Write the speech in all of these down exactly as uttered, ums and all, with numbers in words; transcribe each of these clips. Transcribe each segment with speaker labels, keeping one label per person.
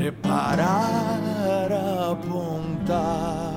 Speaker 1: preparar a ponta.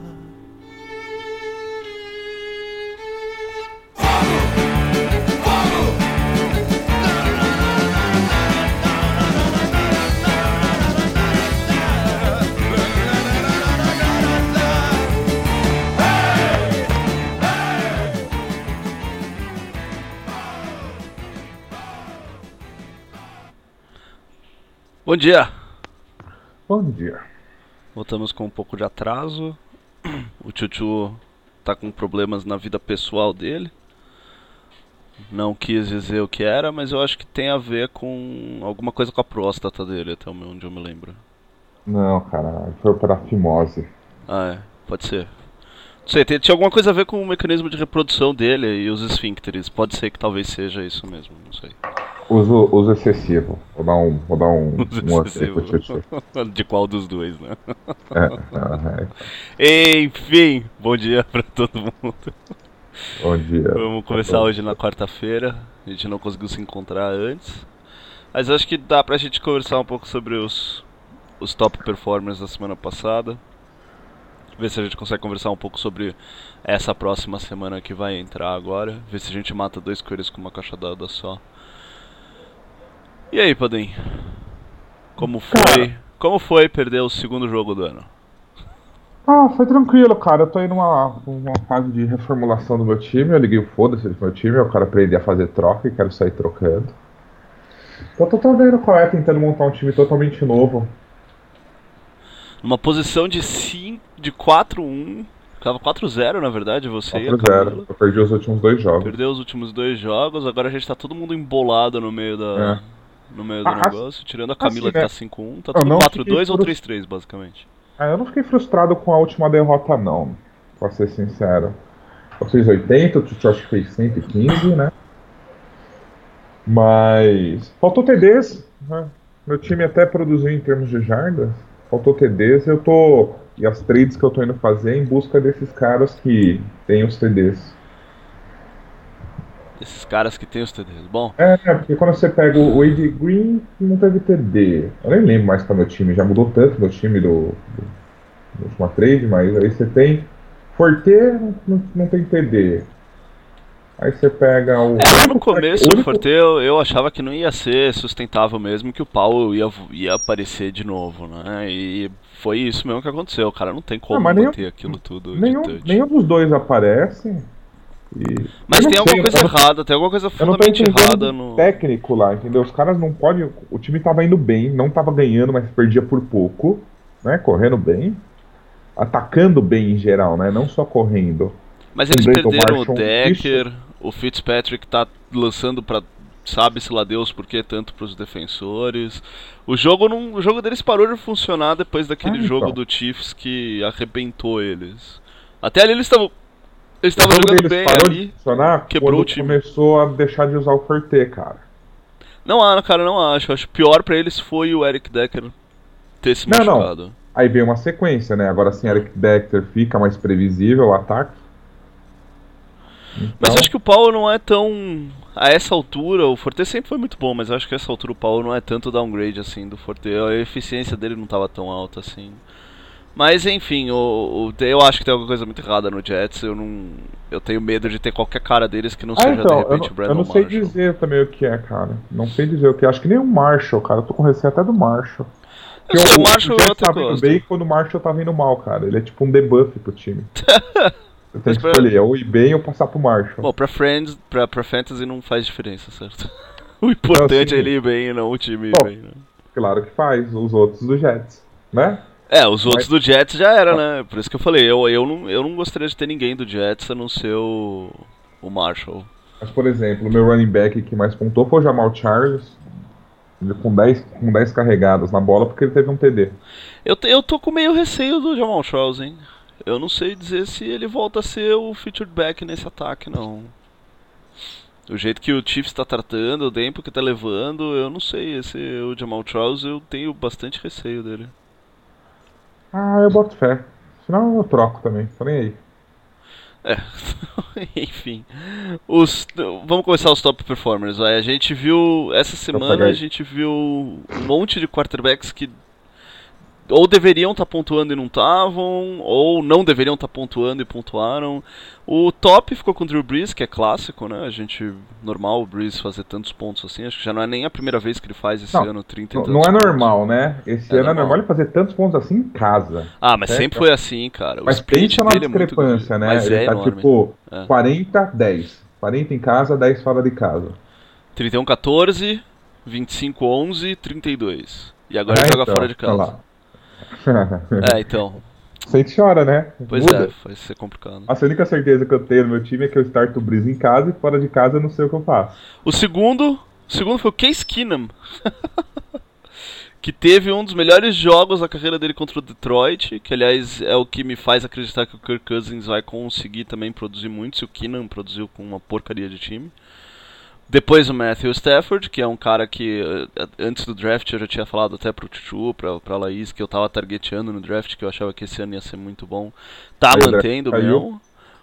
Speaker 2: Bom dia!
Speaker 3: Bom dia.
Speaker 2: Voltamos com um pouco de atraso. O Chuchu tá com problemas na vida pessoal dele. Não quis dizer o que era, mas eu acho que tem a ver com alguma coisa com a próstata dele, até onde eu me lembro.
Speaker 3: Não, cara, foi para fimose.
Speaker 2: Ah, é, pode ser. Não sei, tem, tinha alguma coisa a ver com o mecanismo de reprodução dele e os esfíncteres. Pode ser que talvez seja isso mesmo, não sei.
Speaker 3: Uso, uso excessivo. Vou dar um. Vou dar um.
Speaker 2: Uso
Speaker 3: um
Speaker 2: excessivo. De qual dos dois, né?
Speaker 3: É, é.
Speaker 2: Enfim, bom dia pra todo mundo.
Speaker 3: Bom dia.
Speaker 2: Vamos começar hoje na quarta-feira. A gente não conseguiu se encontrar antes. Mas acho que dá pra gente conversar um pouco sobre os, os top performers da semana passada. Ver se a gente consegue conversar um pouco sobre essa próxima semana que vai entrar agora. Ver se a gente mata dois coelhos com uma cachadada só. E aí, Padim? Como foi?
Speaker 3: Cara,
Speaker 2: Como foi perder o segundo jogo do ano?
Speaker 3: Ah, foi tranquilo, cara. Eu tô aí numa, numa fase de reformulação do meu time. Eu liguei o foda-se do meu time. Eu quero aprender a fazer troca e quero sair trocando. Então eu tô vendo qual é, tentando montar um time totalmente novo.
Speaker 2: Numa posição de cinco, de quatro a um. Tava quatro a zero, na verdade, você e a
Speaker 3: quatro a zero.
Speaker 2: Camila.
Speaker 3: Eu perdi os últimos dois jogos.
Speaker 2: Perdeu os últimos dois jogos, agora a gente tá todo mundo embolado no meio da...
Speaker 3: É.
Speaker 2: No meio do
Speaker 3: Ah,
Speaker 2: negócio, tirando a Camila
Speaker 3: assim,
Speaker 2: que tá
Speaker 3: né?
Speaker 2: cinco a um, tá
Speaker 3: Eu
Speaker 2: tudo
Speaker 3: não
Speaker 2: quatro a dois
Speaker 3: fiquei
Speaker 2: ou
Speaker 3: frus-
Speaker 2: três a três, basicamente.
Speaker 3: Ah, eu não fiquei frustrado com a última derrota, não. Pra ser sincero. Eu fiz oitenta, o Tio acho que fez cento e quinze, né? Mas faltou T Ds, né? Meu time até produziu em termos de jardas. Faltou T Ds, eu tô. E as trades que eu tô indo fazer em busca desses caras que têm os T Ds.
Speaker 2: Esses caras que tem os T Ds. Bom,
Speaker 3: É, porque quando você pega o A J Green, não teve T D. Eu nem lembro mais qual é o meu time, já mudou tanto meu time do, do, do última trade, mas aí você tem Forte, não, não tem T D. Aí você pega o.
Speaker 2: é, no começo
Speaker 3: o
Speaker 2: o
Speaker 3: único-
Speaker 2: Forte eu, eu achava que não ia ser sustentável mesmo, que o Powell ia, ia aparecer de novo, né? E foi isso mesmo que aconteceu. O cara não tem como
Speaker 3: Ah, mas nenhum-
Speaker 2: manter aquilo tudo
Speaker 3: Nenhum,
Speaker 2: de touch.
Speaker 3: nenhum dos dois aparece. E...
Speaker 2: Mas
Speaker 3: eu
Speaker 2: tem
Speaker 3: não sei,
Speaker 2: alguma coisa
Speaker 3: eu não-
Speaker 2: errada, tem alguma coisa
Speaker 3: Eu não tô
Speaker 2: fundamentalmente
Speaker 3: entendendo
Speaker 2: errada
Speaker 3: do
Speaker 2: no.
Speaker 3: técnico lá, entendeu? Os caras não podem. O time tava indo bem, não tava ganhando, mas perdia por pouco, né? Correndo bem. Atacando bem em geral, né? Não só correndo.
Speaker 2: Mas eles
Speaker 3: Lembrei do
Speaker 2: perderam o
Speaker 3: Marshall,
Speaker 2: Decker, o Fitzpatrick tá lançando pra sabe-se lá Deus por que tanto pros defensores. O jogo, não, o jogo deles parou de funcionar depois daquele
Speaker 3: Ah, então.
Speaker 2: jogo do Chiefs que arrebentou eles. Até ali eles estavam eles
Speaker 3: O
Speaker 2: estavam
Speaker 3: jogo
Speaker 2: jogando
Speaker 3: deles
Speaker 2: bem
Speaker 3: parou
Speaker 2: ali.
Speaker 3: de funcionar
Speaker 2: quebrou
Speaker 3: quando
Speaker 2: o time.
Speaker 3: começou a deixar de usar o Forte, cara.
Speaker 2: Não, ah, cara, não acho. Acho que pior pra eles foi o Eric Decker ter se
Speaker 3: Não, não.
Speaker 2: machucado.
Speaker 3: Aí veio uma sequência, né? Agora sim, Eric Decker fica mais previsível o ataque.
Speaker 2: Mas
Speaker 3: Então,
Speaker 2: eu acho que o Powell não é tão... A essa altura, o Forte sempre foi muito bom, mas eu acho que a essa altura o Powell não é tanto downgrade assim do Forte. A eficiência dele não estava tão alta assim. Mas enfim, o, o, eu acho que tem alguma coisa muito errada no Jets. Eu não, eu tenho medo de ter qualquer cara deles que não
Speaker 3: Ah,
Speaker 2: seja
Speaker 3: então,
Speaker 2: de
Speaker 3: eu
Speaker 2: repente
Speaker 3: não,
Speaker 2: o Brandon
Speaker 3: eu não sei
Speaker 2: Marshall.
Speaker 3: dizer também o que é, cara. Não sei dizer o que é. Acho que nem o Marshall, cara. Eu tô com receio até do Marshall.
Speaker 2: Eu sei, o Marshall eu
Speaker 3: Jets
Speaker 2: até
Speaker 3: tá vindo
Speaker 2: gosto.
Speaker 3: bem quando o Marshall tá vindo mal, cara. Ele é tipo um debuff pro time. Você tem
Speaker 2: Mas
Speaker 3: que
Speaker 2: pra-
Speaker 3: escolher, ou ir bem ou passar pro Marshall.
Speaker 2: Bom, pra Friends, pra, pra Fantasy não faz diferença, certo? O importante
Speaker 3: Não, sim.
Speaker 2: é ele ir bem e não o time ir
Speaker 3: Bom.
Speaker 2: bem, né?
Speaker 3: Claro que faz, os outros do Jets, né?
Speaker 2: É, os outros
Speaker 3: Mas-
Speaker 2: do Jets já era, né? Por isso que eu falei, eu, eu, não, eu não gostaria de ter ninguém do Jets a não ser o, o Marshall.
Speaker 3: Mas, por exemplo, o meu running back que mais pontuou foi o Jamal Charles, ele com dez, com dez carregadas na bola, porque ele teve um T D.
Speaker 2: Eu, te- eu tô com meio receio do Jamal Charles, hein? Eu não sei dizer se ele volta a ser o featured back nesse ataque, não. O jeito que o Chiefs tá tratando, o tempo que tá levando, eu não sei. Esse, o Jamal Charles, eu tenho bastante receio dele.
Speaker 3: Ah, eu boto fé. Senão eu troco também, tô nem aí.
Speaker 2: É, enfim. Os, vamos começar os top performers. Vai. A gente viu, essa semana a gente viu um monte de quarterbacks que ou deveriam estar tá pontuando e não estavam, ou não deveriam estar tá pontuando e pontuaram. O top ficou com o Drew Brees, que é clássico, né? A gente, normal o Brees fazer tantos pontos assim, acho que já não é nem a primeira vez que ele faz esse
Speaker 3: não,
Speaker 2: ano trinta e tantos
Speaker 3: Não é
Speaker 2: pontos.
Speaker 3: normal, né? Esse
Speaker 2: é
Speaker 3: ano
Speaker 2: normal.
Speaker 3: é normal ele fazer tantos pontos assim em casa.
Speaker 2: Ah, mas
Speaker 3: certo?
Speaker 2: sempre foi assim, cara. O
Speaker 3: mas
Speaker 2: split
Speaker 3: pensa na
Speaker 2: dele é muito
Speaker 3: discrepância, né?
Speaker 2: Mas
Speaker 3: ele
Speaker 2: é
Speaker 3: tá
Speaker 2: enorme.
Speaker 3: tipo
Speaker 2: é.
Speaker 3: quarenta a dez. quarenta em casa, dez fora de casa.
Speaker 2: trinta e um a quatorze, vinte e cinco a onze, trinta e dois. E agora
Speaker 3: é,
Speaker 2: ele joga
Speaker 3: então,
Speaker 2: fora de casa.
Speaker 3: Lá.
Speaker 2: É, então.
Speaker 3: Você chora, né?
Speaker 2: Pois
Speaker 3: Muda.
Speaker 2: é, vai ser complicado.
Speaker 3: A única certeza que eu tenho no meu time é que eu starto o Breeze em casa e fora de casa eu não sei o que eu faço.
Speaker 2: O segundo, o segundo foi o Case Keenum. Que teve um dos melhores jogos da carreira dele contra o Detroit, que aliás é o que me faz acreditar que o Kirk Cousins vai conseguir também produzir muito, se o Keenum produziu com uma porcaria de time. Depois o Matthew Stafford, que é um cara que antes do draft eu já tinha falado até pro Chuchu, pra, pra Laís, que eu tava targeteando no draft, que eu achava que esse ano ia ser muito bom. Tá
Speaker 3: Aí,
Speaker 2: mantendo mesmo.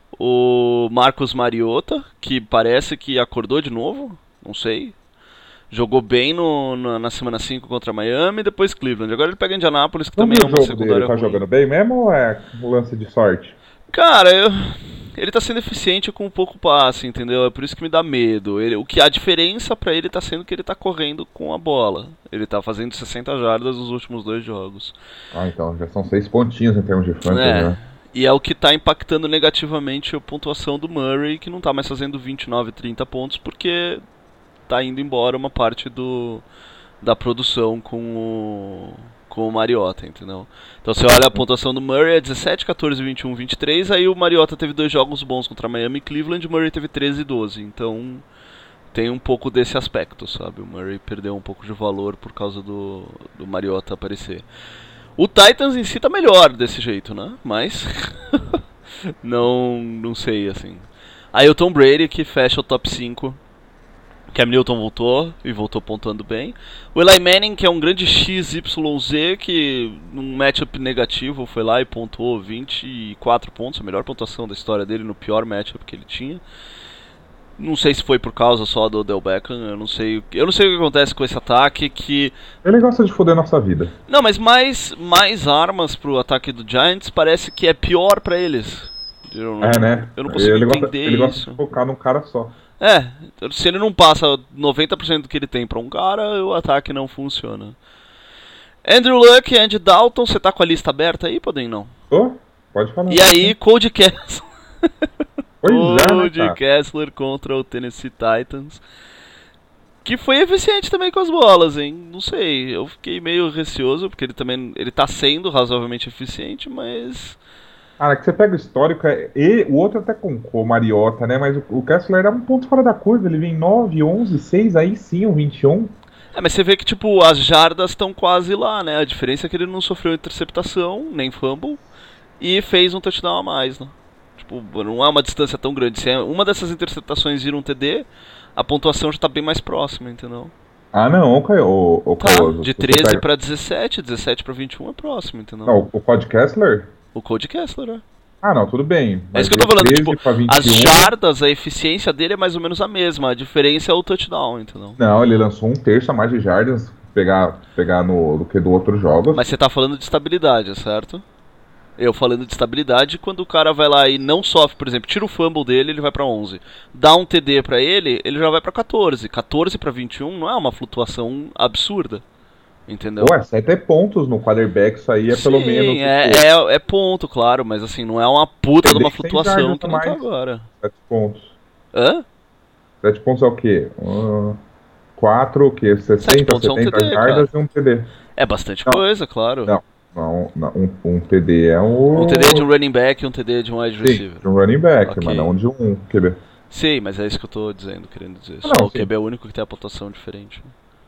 Speaker 2: O Marcus Mariota, que parece que acordou de novo, não sei. Jogou bem no, no, na semana cinco contra Miami e depois Cleveland. Agora ele pega Indianapolis, que
Speaker 3: Não
Speaker 2: também
Speaker 3: viu
Speaker 2: é
Speaker 3: o
Speaker 2: uma
Speaker 3: jogo
Speaker 2: secundária
Speaker 3: dele, tá
Speaker 2: ruim.
Speaker 3: jogando bem mesmo ou é um lance de sorte?
Speaker 2: Cara, eu, ele tá sendo eficiente com um pouco passe, entendeu? É por isso que me dá medo. Ele, o que a diferença pra ele tá sendo que ele tá correndo com a bola. Ele tá fazendo sessenta jardas nos últimos dois jogos.
Speaker 3: Ah, então já são seis pontinhos em termos de fantasy,
Speaker 2: É.
Speaker 3: né?
Speaker 2: E é o que tá impactando negativamente a pontuação do Murray, que não tá mais fazendo vinte e nove, trinta pontos, porque tá indo embora uma parte do, da produção com o, com o Mariota, entendeu? Então você olha a pontuação do Murray é dezessete, quatorze, vinte e um, vinte e três, aí o Mariota teve dois jogos bons contra Miami e Cleveland, o Murray teve treze e doze, então tem um pouco desse aspecto, sabe? O Murray perdeu um pouco de valor por causa do, do Mariota aparecer. O Titans em si tá melhor desse jeito, né? Mas não, não sei, assim. Aí o Tom Brady que fecha o top cinco. Cam Newton voltou e voltou pontuando bem. O Eli Manning, que é um grande X Y Z, que num matchup negativo foi lá e pontuou vinte e quatro pontos, a melhor pontuação da história dele no pior matchup que ele tinha. Não sei se foi por causa só do Odell Beckham, eu não sei, eu não sei o que acontece com esse ataque que...
Speaker 3: Ele gosta de foder nossa vida.
Speaker 2: Não, mas mais, mais armas pro ataque do Giants parece que é pior pra eles. Eu não,
Speaker 3: É, né?
Speaker 2: eu não consigo
Speaker 3: ele
Speaker 2: entender
Speaker 3: gosta, ele
Speaker 2: isso.
Speaker 3: gosta de focar num cara só.
Speaker 2: É, se ele não passa noventa por cento do que ele tem pra um cara, o ataque não funciona. Andrew Luck e Andy Dalton, você tá com a lista aberta aí, podem não?
Speaker 3: Ô, pode falar.
Speaker 2: E aí, Cody Kessler.
Speaker 3: Pois é, né,
Speaker 2: Cody
Speaker 3: cara?
Speaker 2: Kessler contra o Tennessee Titans. Que foi eficiente também com as bolas, hein? Não sei, eu fiquei meio receoso, porque ele também ele tá sendo razoavelmente eficiente, mas...
Speaker 3: Cara, que você pega o histórico, é- e o outro até com o Mariota, né? Mas o, o Kessler era um ponto fora da curva, ele vem nove, onze, seis, aí sim o vinte e um.
Speaker 2: É, mas você vê que, tipo, as jardas estão quase lá, né? A diferença é que ele não sofreu interceptação, nem fumble, e fez um touchdown a mais, né? Tipo, não é uma distância tão grande. Se uma dessas interceptações vira um T D, a pontuação já tá bem mais próxima, entendeu?
Speaker 3: Ah, não, o, Ca- o, o
Speaker 2: Tá,
Speaker 3: Caoso,
Speaker 2: de
Speaker 3: você
Speaker 2: treze
Speaker 3: pega-
Speaker 2: pra dezessete, dezessete pra vinte e um é próximo, entendeu?
Speaker 3: Não, o Cody Kessler?
Speaker 2: O Cody Kessler, né?
Speaker 3: Ah, não, tudo bem.
Speaker 2: É
Speaker 3: mas
Speaker 2: isso que eu tô
Speaker 3: de
Speaker 2: falando,
Speaker 3: treze
Speaker 2: tipo,
Speaker 3: pra vinte e um,
Speaker 2: as jardas, a eficiência dele é mais ou menos a mesma, a diferença é o touchdown, entendeu?
Speaker 3: Não, ele lançou um terço a mais de jardas, pegar, pegar no, do que do outro jogo.
Speaker 2: Mas você tá falando de estabilidade, certo? Eu falando de estabilidade, quando o cara vai lá e não sofre, por exemplo, tira o fumble dele, ele vai pra onze. Dá um T D pra ele, ele já vai pra quatorze. quatorze pra vinte e um não é uma flutuação absurda, entendeu?
Speaker 3: Ué, sete pontos no quarterback, isso aí é pelo
Speaker 2: Sim,
Speaker 3: menos.
Speaker 2: é,
Speaker 3: tipo,
Speaker 2: é, é ponto, claro, mas assim, não é uma puta de uma
Speaker 3: T D sem
Speaker 2: flutuação
Speaker 3: jardas
Speaker 2: que
Speaker 3: a
Speaker 2: não tá
Speaker 3: mais.
Speaker 2: agora.
Speaker 3: sete pontos.
Speaker 2: Hã?
Speaker 3: sete pontos é o quê? quatro, o quê? sessenta,
Speaker 2: pontos é um
Speaker 3: setenta
Speaker 2: T D,
Speaker 3: jardas e um T D.
Speaker 2: É bastante
Speaker 3: Não.
Speaker 2: coisa, claro.
Speaker 3: Não, não, não, um, um T D é um.
Speaker 2: Um T D de um running back e um T D de um wide
Speaker 3: Sim,
Speaker 2: receiver.
Speaker 3: de um running back,
Speaker 2: Ok.
Speaker 3: mas não de um Q B.
Speaker 2: Sim, mas é isso que eu tô dizendo, querendo dizer. Só
Speaker 3: não,
Speaker 2: o
Speaker 3: sim.
Speaker 2: Q B é o único que tem a pontuação diferente.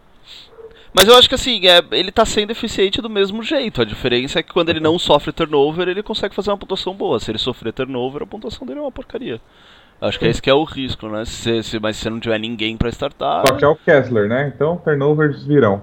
Speaker 2: Mas eu acho que assim, é, ele tá sendo eficiente do mesmo jeito. A diferença é que quando ele não sofre turnover, ele consegue fazer uma pontuação boa. Se ele sofrer turnover, a pontuação dele é uma porcaria. Acho que é esse que é o risco, né? Se, se, mas se você não tiver ninguém pra startar...
Speaker 3: Só que é o Kessler, né? Então turnovers virão.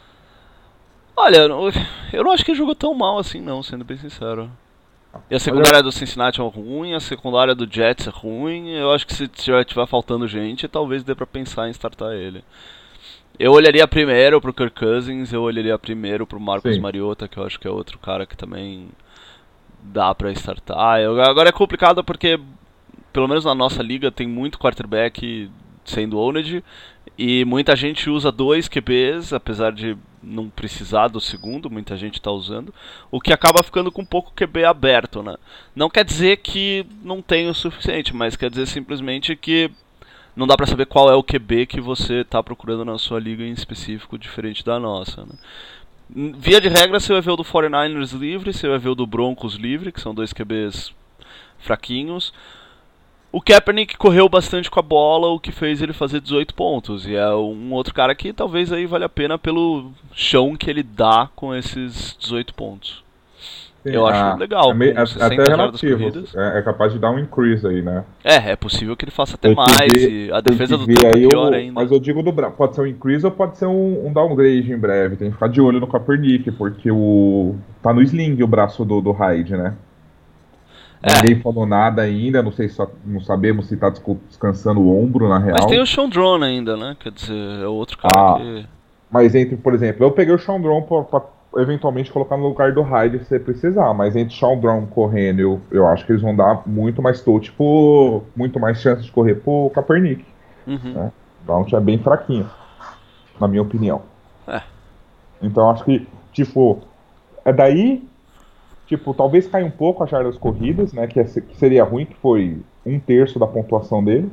Speaker 2: Olha, eu não, eu não acho que ele jogou tão mal assim não, sendo bem sincero. E a secundária do Cincinnati é ruim, a secundária do Jets é ruim. Eu acho que se tiver, tiver faltando gente, talvez dê pra pensar em startar ele. Eu olharia primeiro pro Kirk Cousins, eu olharia primeiro pro Marcus
Speaker 3: Sim.
Speaker 2: Mariota, que eu acho que é outro cara que também dá pra startar. Eu, agora é complicado porque, pelo menos na nossa liga, tem muito quarterback sendo owned, e muita gente usa dois Q Bs, apesar de não precisar do segundo, muita gente está usando, o que acaba ficando com um pouco Q B aberto, né? Não quer dizer que não tem o suficiente, mas quer dizer simplesmente que não dá pra saber qual é o Q B que você está procurando na sua liga em específico, diferente da nossa, né? Via de regra, você vai ver o do forty-niners livre, você vai ver o do Broncos livre, que são dois Q Bs fraquinhos. O Kaepernick correu bastante com a bola, o que fez ele fazer dezoito pontos. E é um outro cara que talvez aí vale a pena pelo chão que ele dá com esses dezoito pontos.
Speaker 3: Sim,
Speaker 2: Eu acho
Speaker 3: a-
Speaker 2: legal.
Speaker 3: é meio-
Speaker 2: com
Speaker 3: é-
Speaker 2: sessenta
Speaker 3: até
Speaker 2: jardas
Speaker 3: relativo.
Speaker 2: corridas.
Speaker 3: É, é capaz de dar um increase aí, né?
Speaker 2: É, é possível que ele faça até
Speaker 3: Tem que
Speaker 2: mais.
Speaker 3: ver-
Speaker 2: E a
Speaker 3: tem
Speaker 2: defesa
Speaker 3: que
Speaker 2: do
Speaker 3: ver
Speaker 2: Tampa
Speaker 3: aí
Speaker 2: pior
Speaker 3: o-
Speaker 2: ainda.
Speaker 3: Mas eu digo do Brown, pode ser um increase ou pode ser um, um downgrade em breve. Tem que ficar de olho no Kaepernick, porque o tá no sling o braço do, do Hyde, né?
Speaker 2: É.
Speaker 3: Ninguém falou nada ainda, não sei, só, não sabemos se tá desco- descansando o ombro na real.
Speaker 2: Mas tem o Sean Drone ainda, né? Quer dizer, é outro cara
Speaker 3: Ah.
Speaker 2: que...
Speaker 3: Mas entre, por exemplo, eu peguei o Sean Brown pra, pra eventualmente colocar no lugar do Hyde se você precisar, mas entre Sean Brown correndo, eu, eu acho que eles vão dar muito mais touch, pro, muito mais chance de correr pro Kaepernick.
Speaker 2: Uhum.
Speaker 3: Né? O Brown é bem fraquinho, na minha opinião.
Speaker 2: É.
Speaker 3: Então acho que, tipo, é daí, tipo, talvez caia um pouco as jardas corridas, né, que, é- que seria ruim, que foi um terço da pontuação dele.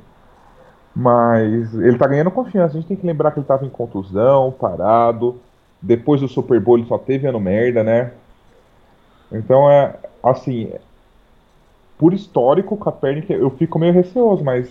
Speaker 3: Mas ele tá ganhando confiança. A gente tem que lembrar que ele tava em contusão, parado. Depois do Super Bowl ele só teve ano merda, né? Então é assim, por histórico, o Kaepernick eu fico meio receoso, mas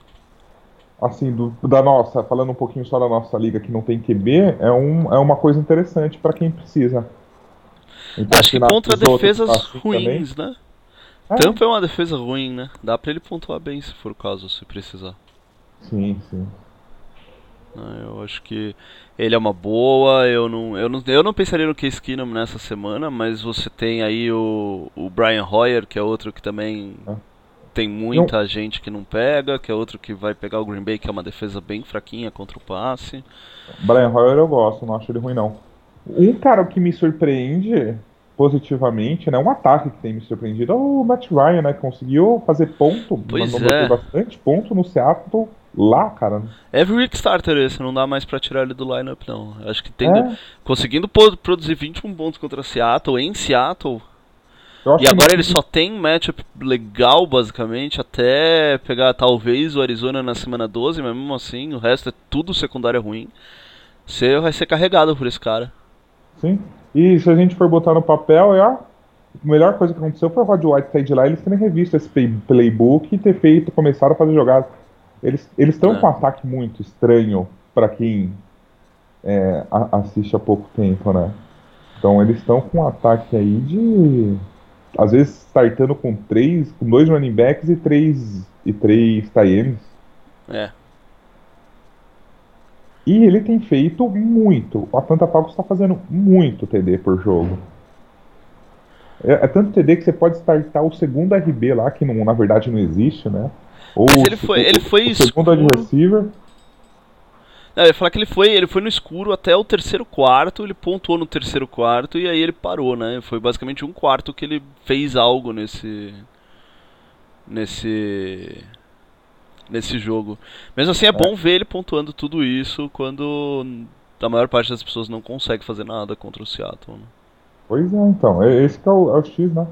Speaker 3: assim, do- da nossa, falando um pouquinho só da nossa liga que não tem Q B, é, um, é uma coisa interessante pra quem precisa. Então,
Speaker 2: Acho que
Speaker 3: se na-
Speaker 2: contra
Speaker 3: os outros
Speaker 2: defesas
Speaker 3: tá assim
Speaker 2: ruins, né?
Speaker 3: também,
Speaker 2: Tampa é uma defesa ruim, né? Dá pra ele pontuar bem se for o caso, se precisar.
Speaker 3: é, sim, sim.
Speaker 2: Ah, eu acho que ele é uma boa. Eu não, eu não, eu não pensaria no Case Keenum nessa semana, mas você tem aí o, o Brian Hoyer, que é outro que também
Speaker 3: Ah.
Speaker 2: tem muita gente que não pega, que é outro que vai pegar o Green Bay, que é uma defesa bem fraquinha contra o passe.
Speaker 3: Brian Hoyer eu gosto, não acho ele ruim não. Um cara que me surpreende positivamente, né? Um ataque que tem me surpreendido é o Matt Ryan, né? Que conseguiu fazer ponto,
Speaker 2: Pois
Speaker 3: mandou
Speaker 2: é.
Speaker 3: bater bastante ponto no Seattle lá, cara.
Speaker 2: Every week starter esse, não dá mais pra tirar ele do lineup não. Eu acho que tem
Speaker 3: É.
Speaker 2: conseguindo po- produzir vinte e um pontos contra Seattle, em Seattle.
Speaker 3: Eu acho
Speaker 2: E
Speaker 3: que
Speaker 2: agora ele
Speaker 3: não-
Speaker 2: só tem matchup legal, basicamente, até pegar talvez o Arizona na semana doze, mas mesmo assim, o resto é tudo secundária ruim. Você vai ser carregado por esse cara.
Speaker 3: Sim. E se a gente for botar no papel, é a melhor coisa que aconteceu foi o Rod White sair de lá e eles terem revisto esse play- playbook e ter feito, começaram a fazer jogadas. Eles eles estão
Speaker 2: É.
Speaker 3: com um ataque muito estranho pra quem é, a- assiste há pouco tempo, né? Então eles estão com um ataque aí de. Às vezes startando com três, com dois running backs e três e três tight ends.
Speaker 2: É.
Speaker 3: E ele tem feito muito. O Atlanta Falcons está fazendo muito T D por jogo. É, é tanto T D que você pode startar o segundo R B lá, que não, na verdade não existe, né? Ou
Speaker 2: Mas
Speaker 3: o
Speaker 2: ele foi-
Speaker 3: se-
Speaker 2: ele
Speaker 3: o-
Speaker 2: foi
Speaker 3: o segundo wide
Speaker 2: escuro.
Speaker 3: receiver.
Speaker 2: Não, eu ia falar que ele foi, ele foi no escuro até o terceiro quarto, ele pontuou no terceiro quarto e aí ele parou, né? Foi basicamente um quarto que ele fez algo nesse. Nesse. Nesse jogo. Mesmo assim é bom ver ele pontuando tudo isso quando a maior parte das pessoas não consegue fazer nada contra o Seattle, né?
Speaker 3: Pois é, então. é- Esse que é o, é o X, né?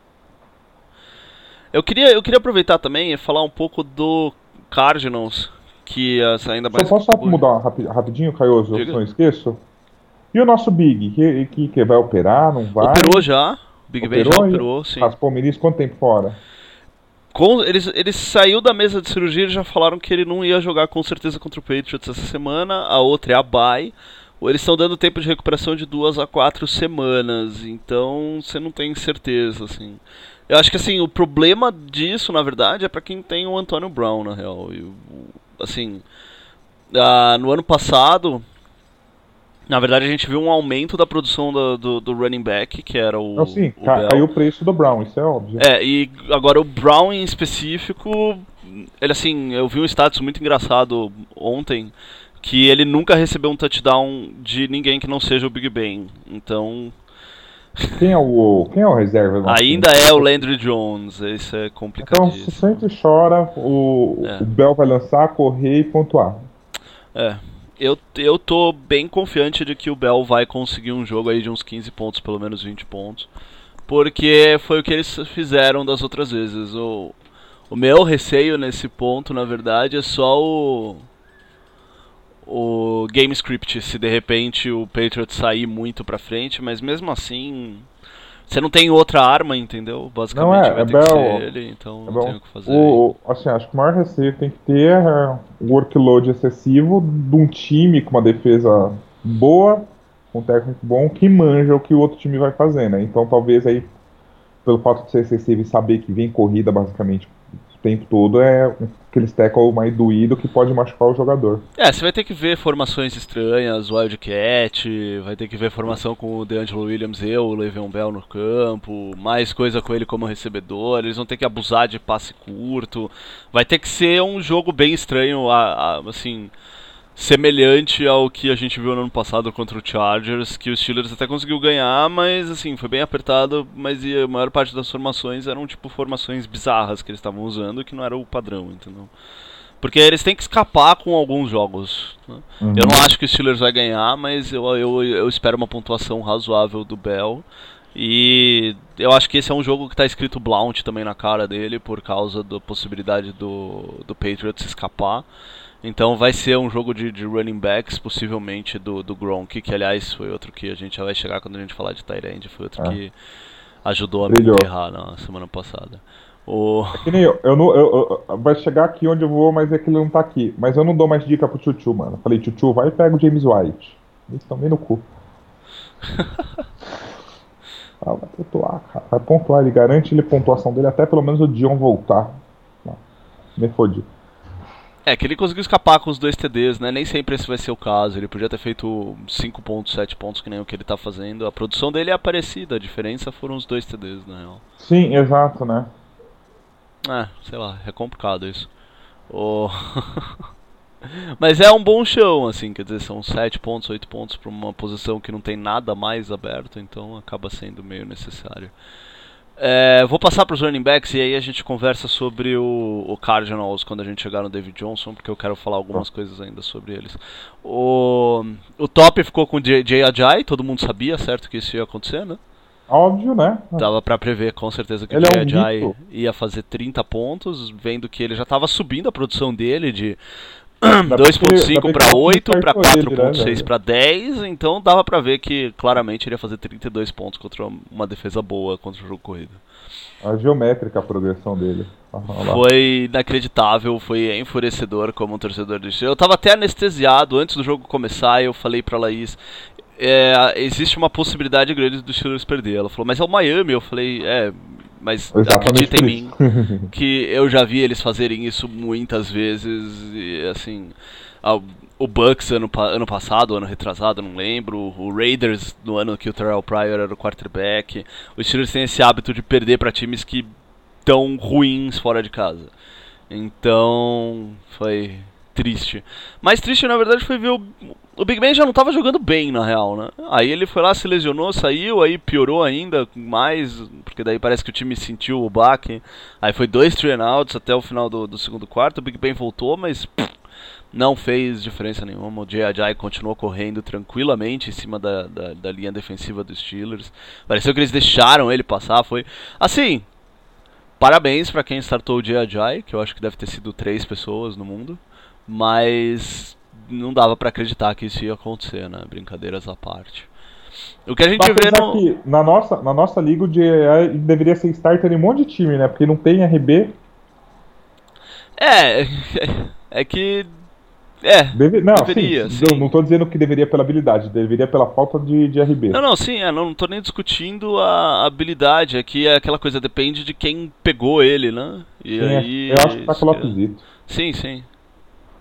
Speaker 2: Eu queria, eu queria aproveitar também e falar um pouco do Cardinals, que essa ainda mais.
Speaker 3: Só posso só
Speaker 2: acabou-
Speaker 3: mudar rapi- rapidinho, Caioso?
Speaker 2: Diga.
Speaker 3: Se não esqueço. E o nosso Big? Que, que, que vai operar? Não vai?
Speaker 2: Operou já, Big Ben já
Speaker 3: Operou e
Speaker 2: operou, sim.
Speaker 3: Raspou o menisco quanto tempo fora?
Speaker 2: Com, eles, ele saiu da mesa de cirurgia e já falaram que ele não ia jogar com certeza contra o Patriots essa semana. A outra é a bye. Eles estão dando tempo de recuperação de duas a quatro semanas. Então você não tem certeza, assim. Eu acho que assim, o problema disso, na verdade, é pra quem tem o Antonio Brown, na real. E, o- assim, ah, no ano passado, na verdade, a gente viu um aumento da produção do, do, do running back, que era o,
Speaker 3: Não, sim,
Speaker 2: o
Speaker 3: ca-
Speaker 2: Bell.
Speaker 3: caiu o preço do Brown, isso é óbvio.
Speaker 2: É, e agora o Brown em específico, ele assim, eu vi um status muito engraçado ontem, que ele nunca recebeu um touchdown de ninguém que não seja o Big Ben. Então...
Speaker 3: Quem é o, quem é o reserva?
Speaker 2: Ainda é o Landry Jones, isso é
Speaker 3: Então,
Speaker 2: complicadíssimo.
Speaker 3: se sempre chora, o,
Speaker 2: É.
Speaker 3: o Bell vai lançar, correr e pontuar.
Speaker 2: É, eu, eu tô bem confiante de que o Bell vai conseguir um jogo aí de uns quinze pontos, pelo menos vinte pontos. Porque foi o que eles fizeram das outras vezes. O, o meu receio nesse ponto, na verdade, é só o... o game script, se de repente o Patriots sair muito pra frente, mas mesmo assim, você não tem outra arma, entendeu? Basicamente
Speaker 3: Não é,
Speaker 2: vai
Speaker 3: é
Speaker 2: ter
Speaker 3: Bell,
Speaker 2: que ser ele, então
Speaker 3: é
Speaker 2: não tem
Speaker 3: bom.
Speaker 2: o que fazer.
Speaker 3: O, assim, acho que o maior receio tem que ter é o workload excessivo de um time com uma defesa boa, com um técnico bom, que manja o que o outro time vai fazer, né? Então talvez aí, pelo fato de ser excessivo e saber que vem corrida basicamente o tempo todo, é aqueles tackle mais doído que pode machucar o jogador.
Speaker 2: É, você vai ter que ver formações estranhas, Wildcat, vai ter que ver formação com o DeAngelo Williams e o Le'Veon Bell no campo, mais coisa com ele como recebedor, eles vão ter que abusar de passe curto, vai ter que ser um jogo bem estranho, a, a, assim, semelhante ao que a gente viu no ano passado contra o Chargers, que os Steelers até conseguiu ganhar, mas assim, foi bem apertado, mas e a maior parte das formações eram tipo formações bizarras que eles estavam usando, que não era o padrão, entendeu? Porque eles têm que escapar com alguns jogos, né? Uhum. Eu não acho que o Steelers vai ganhar, mas eu, eu, eu espero uma pontuação razoável do Bell. E eu acho que esse é um jogo que está escrito Blount também na cara dele, por causa da possibilidade do, do Patriots escapar. Então vai ser um jogo de, de running backs, possivelmente do, do Gronk, que aliás foi outro que a gente já vai chegar quando a gente falar de tight end, foi outro ah. que ajudou a
Speaker 3: Brilhou.
Speaker 2: me enterrar na semana passada. O...
Speaker 3: É que nem eu, eu, não, eu, eu vai chegar aqui onde eu vou, mas é que ele não tá aqui. Mas eu não dou mais dica pro Chuchu, mano. Eu falei, Chuchu, vai e pega o James White. Eles estão bem no cu. Ah, vai pontuar, cara. Vai pontuar, ele garante ele a pontuação dele até pelo menos o Dion voltar. Não, me fodi.
Speaker 2: É, que ele conseguiu escapar com os dois T Ds, né? Nem sempre esse vai ser o caso. Ele podia ter feito cinco pontos, sete pontos, que nem o que ele tá fazendo. A produção dele é parecida, a diferença foram os dois T Ds, na real.
Speaker 3: Sim, exato, né?
Speaker 2: É, sei lá, é complicado isso. Oh... Mas é um bom chão, assim, quer dizer, são sete pontos, oito pontos pra uma posição que não tem nada mais aberto, então acaba sendo meio necessário. É, vou passar para os running backs e aí a gente conversa sobre o, o Cardinals quando a gente chegar no David Johnson, porque eu quero falar algumas coisas ainda sobre eles. O, o top ficou com o Jay Ajayi, todo mundo sabia, certo, que isso ia acontecer, né?
Speaker 3: Óbvio, né?
Speaker 2: Dava pra prever com certeza que
Speaker 3: ele
Speaker 2: o Jay
Speaker 3: é um
Speaker 2: Ajayi
Speaker 3: mito.
Speaker 2: ia fazer trinta pontos, vendo que ele já estava subindo a produção dele de dois ponto cinco para oito, para quatro ponto seis para dez, então dava pra ver que claramente ele ia fazer trinta e dois pontos contra uma defesa boa contra o jogo corrido.
Speaker 3: A geométrica a progressão dele.
Speaker 2: Foi inacreditável, foi enfurecedor como um torcedor do Steelers. Eu tava até anestesiado antes do jogo começar e eu falei pra Laís, é, existe uma possibilidade grande do Steelers perder. Ela falou, mas é o Miami. Eu falei, é, mas acredita em mim que eu já vi eles fazerem isso muitas vezes. E assim, o Bucks ano, ano passado, ano retrasado, não lembro, o Raiders no ano que o Terrell Pryor era o quarterback. Os Steelers têm esse hábito de perder para times que estão ruins fora de casa. Então foi triste. Mais triste na verdade foi ver o O Big Ben já não estava jogando bem, na real, né? Aí ele foi lá, se lesionou, saiu, aí piorou ainda mais, porque daí parece que o time sentiu o baque. Aí foi dois three and outs até o final do, do segundo quarto, o Big Ben voltou, mas pff, não fez diferença nenhuma. O Jay Ajayi continuou correndo tranquilamente em cima da, da, da linha defensiva dos Steelers. Pareceu que eles deixaram ele passar, foi... Assim, parabéns para quem startou o Jay Ajayi, que eu acho que deve ter sido três pessoas no mundo, mas... não dava pra acreditar que isso ia acontecer, né? Brincadeiras à parte. O que a gente vê no...
Speaker 3: que na nossa, na nossa liga o Jay Ajayi deveria ser starter em um monte de time, né? Porque não tem R B.
Speaker 2: É, é que... É,
Speaker 3: Deve... não,
Speaker 2: deveria,
Speaker 3: sim, sim. Não tô dizendo que deveria pela habilidade, deveria pela falta de, de R B.
Speaker 2: Não, não, sim, é, não, não tô nem discutindo a habilidade, aqui é aquela coisa, depende de quem pegou ele, né? E
Speaker 3: sim,
Speaker 2: aí...
Speaker 3: eu acho que tá colapsito.
Speaker 2: Sim, sim.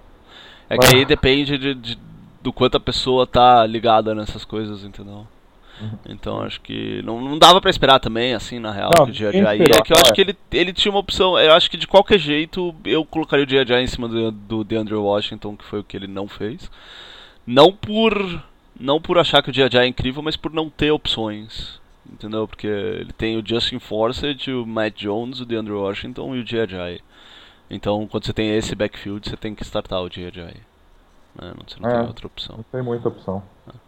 Speaker 2: É que aí depende de, de, do quanto a pessoa tá ligada nessas coisas, entendeu? Então acho que não, não dava pra esperar também, assim, na real,
Speaker 3: Não,
Speaker 2: que o J
Speaker 3: quem
Speaker 2: J
Speaker 3: esperou,
Speaker 2: ia, que eu acho
Speaker 3: é.
Speaker 2: que ele, ele tinha uma opção, eu acho que de qualquer jeito eu colocaria o J J em cima do, do DeAndre Washington, que foi o que ele não fez. Não por, não por achar que o J J é incrível, mas por não ter opções, entendeu? Porque ele tem o Justin Forsett, o Matt Jones, o DeAndre Washington e o J J. Então quando você tem esse backfield, você tem que startar o J J. Né? Você não
Speaker 3: É,
Speaker 2: tem outra opção.
Speaker 3: não tem muita opção.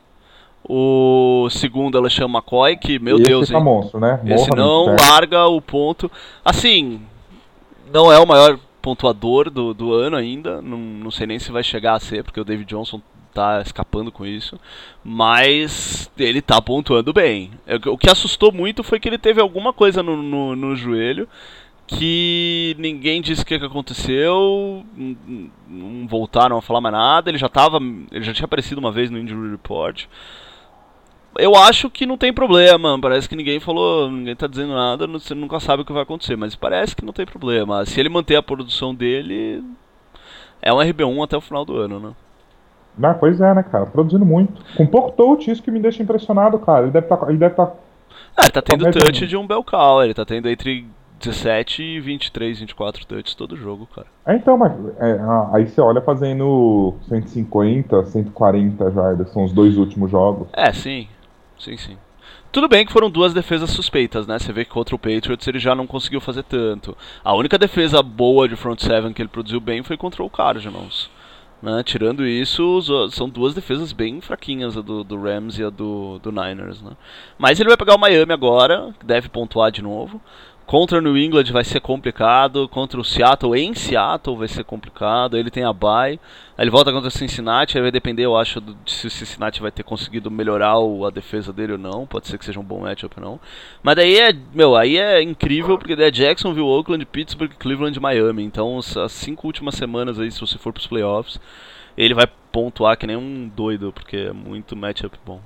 Speaker 2: O segundo ela chama McCoy, que, meu
Speaker 3: e
Speaker 2: Deus,
Speaker 3: esse tá
Speaker 2: hein?
Speaker 3: monstro, né?
Speaker 2: Esse
Speaker 3: Morra
Speaker 2: não
Speaker 3: no inferno.
Speaker 2: larga o ponto. Assim, não é o maior pontuador do, do ano ainda. Não, não sei nem se vai chegar a ser, porque o David Johnson tá escapando com isso. Mas ele tá pontuando bem. O que assustou muito foi que ele teve alguma coisa no, no, no joelho que ninguém disse o que, que aconteceu, não, não voltaram a falar mais nada. Ele já tava, ele já tinha aparecido uma vez no Injury Report. Eu acho que não tem problema, parece que ninguém falou, ninguém tá dizendo nada, você nunca sabe o que vai acontecer, mas parece que não tem problema. Se ele manter a produção dele, é um R B um até o final do ano, né?
Speaker 3: Ah, pois é, né, cara? Produzindo muito. Com pouco touch, isso que me deixa impressionado, cara. Ele deve tá, ele deve tá...
Speaker 2: Ah, ele tá tendo
Speaker 3: Talvez
Speaker 2: touch
Speaker 3: não.
Speaker 2: de um bel cow, ele tá tendo entre dezessete e vinte e três, vinte e quatro touches todo jogo, cara.
Speaker 3: É, então, mas é, ah, aí você olha fazendo cento e cinquenta, cento e quarenta jardas, são os dois últimos jogos.
Speaker 2: É, sim. Sim, sim. Tudo bem que foram duas defesas suspeitas, né? Você vê que contra o Patriots ele já não conseguiu fazer tanto. A única defesa boa de front seven que ele produziu bem foi contra o Cardinals. Né? Tirando isso, são duas defesas bem fraquinhas, a do, do Rams e a do, do Niners. Né? Mas ele vai pegar o Miami agora, que deve pontuar de novo. Contra o New England vai ser complicado. Contra o Seattle, em Seattle, vai ser complicado. Ele tem a bye. Aí ele volta contra o Cincinnati. Aí vai depender, eu acho, de se o Cincinnati vai ter conseguido melhorar o, a defesa dele ou não. Pode ser que seja um bom matchup ou não. Mas daí é, meu, aí é incrível, porque daí é Jacksonville, Oakland, Pittsburgh, Cleveland e Miami. Então, as cinco últimas semanas aí, se você for pros playoffs, ele vai pontuar que nem um doido, porque é muito matchup bom.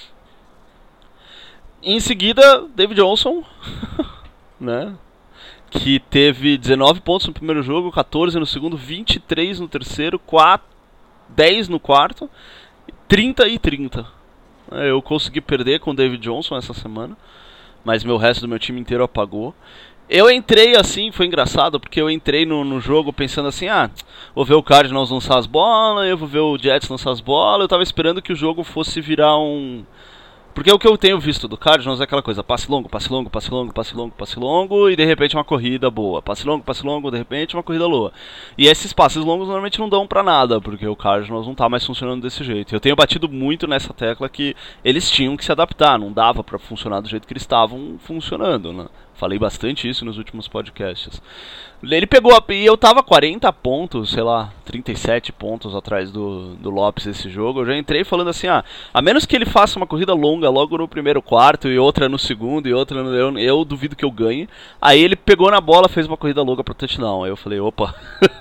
Speaker 2: Em seguida, David Johnson. Né? Que teve dezenove pontos no primeiro jogo, catorze no segundo, vinte e três no terceiro, quatro, dez no quarto, trinta e trinta. Eu consegui perder com o David Johnson essa semana, mas meu resto do meu time inteiro apagou. Eu entrei assim, foi engraçado, porque eu entrei no, no jogo pensando assim, ah, vou ver o Cardinals lançar as bolas, eu vou ver o Jets lançar as bolas. Eu tava esperando que o jogo fosse virar um... Porque o que eu tenho visto do Cardinals é aquela coisa, passe longo, passe longo, passe longo, passe longo, passe longo, e de repente uma corrida boa. Passe longo, passe longo, de repente uma corrida boa. E esses passes longos normalmente não dão pra nada, porque o Cardinals não tá mais funcionando desse jeito. Eu tenho batido muito nessa tecla que eles tinham que se adaptar, não dava pra funcionar do jeito que eles estavam funcionando, né? Falei bastante isso nos últimos podcasts. Ele pegou a... E eu tava quarenta pontos, sei lá, trinta e sete pontos atrás do, do Lopes esse jogo. Eu já entrei falando assim, ah, a menos que ele faça uma corrida longa logo no primeiro quarto e outra no segundo e outra no... Eu, eu duvido que eu ganhe. Aí ele pegou na bola, fez uma corrida longa pro touchdown. Aí eu falei, opa...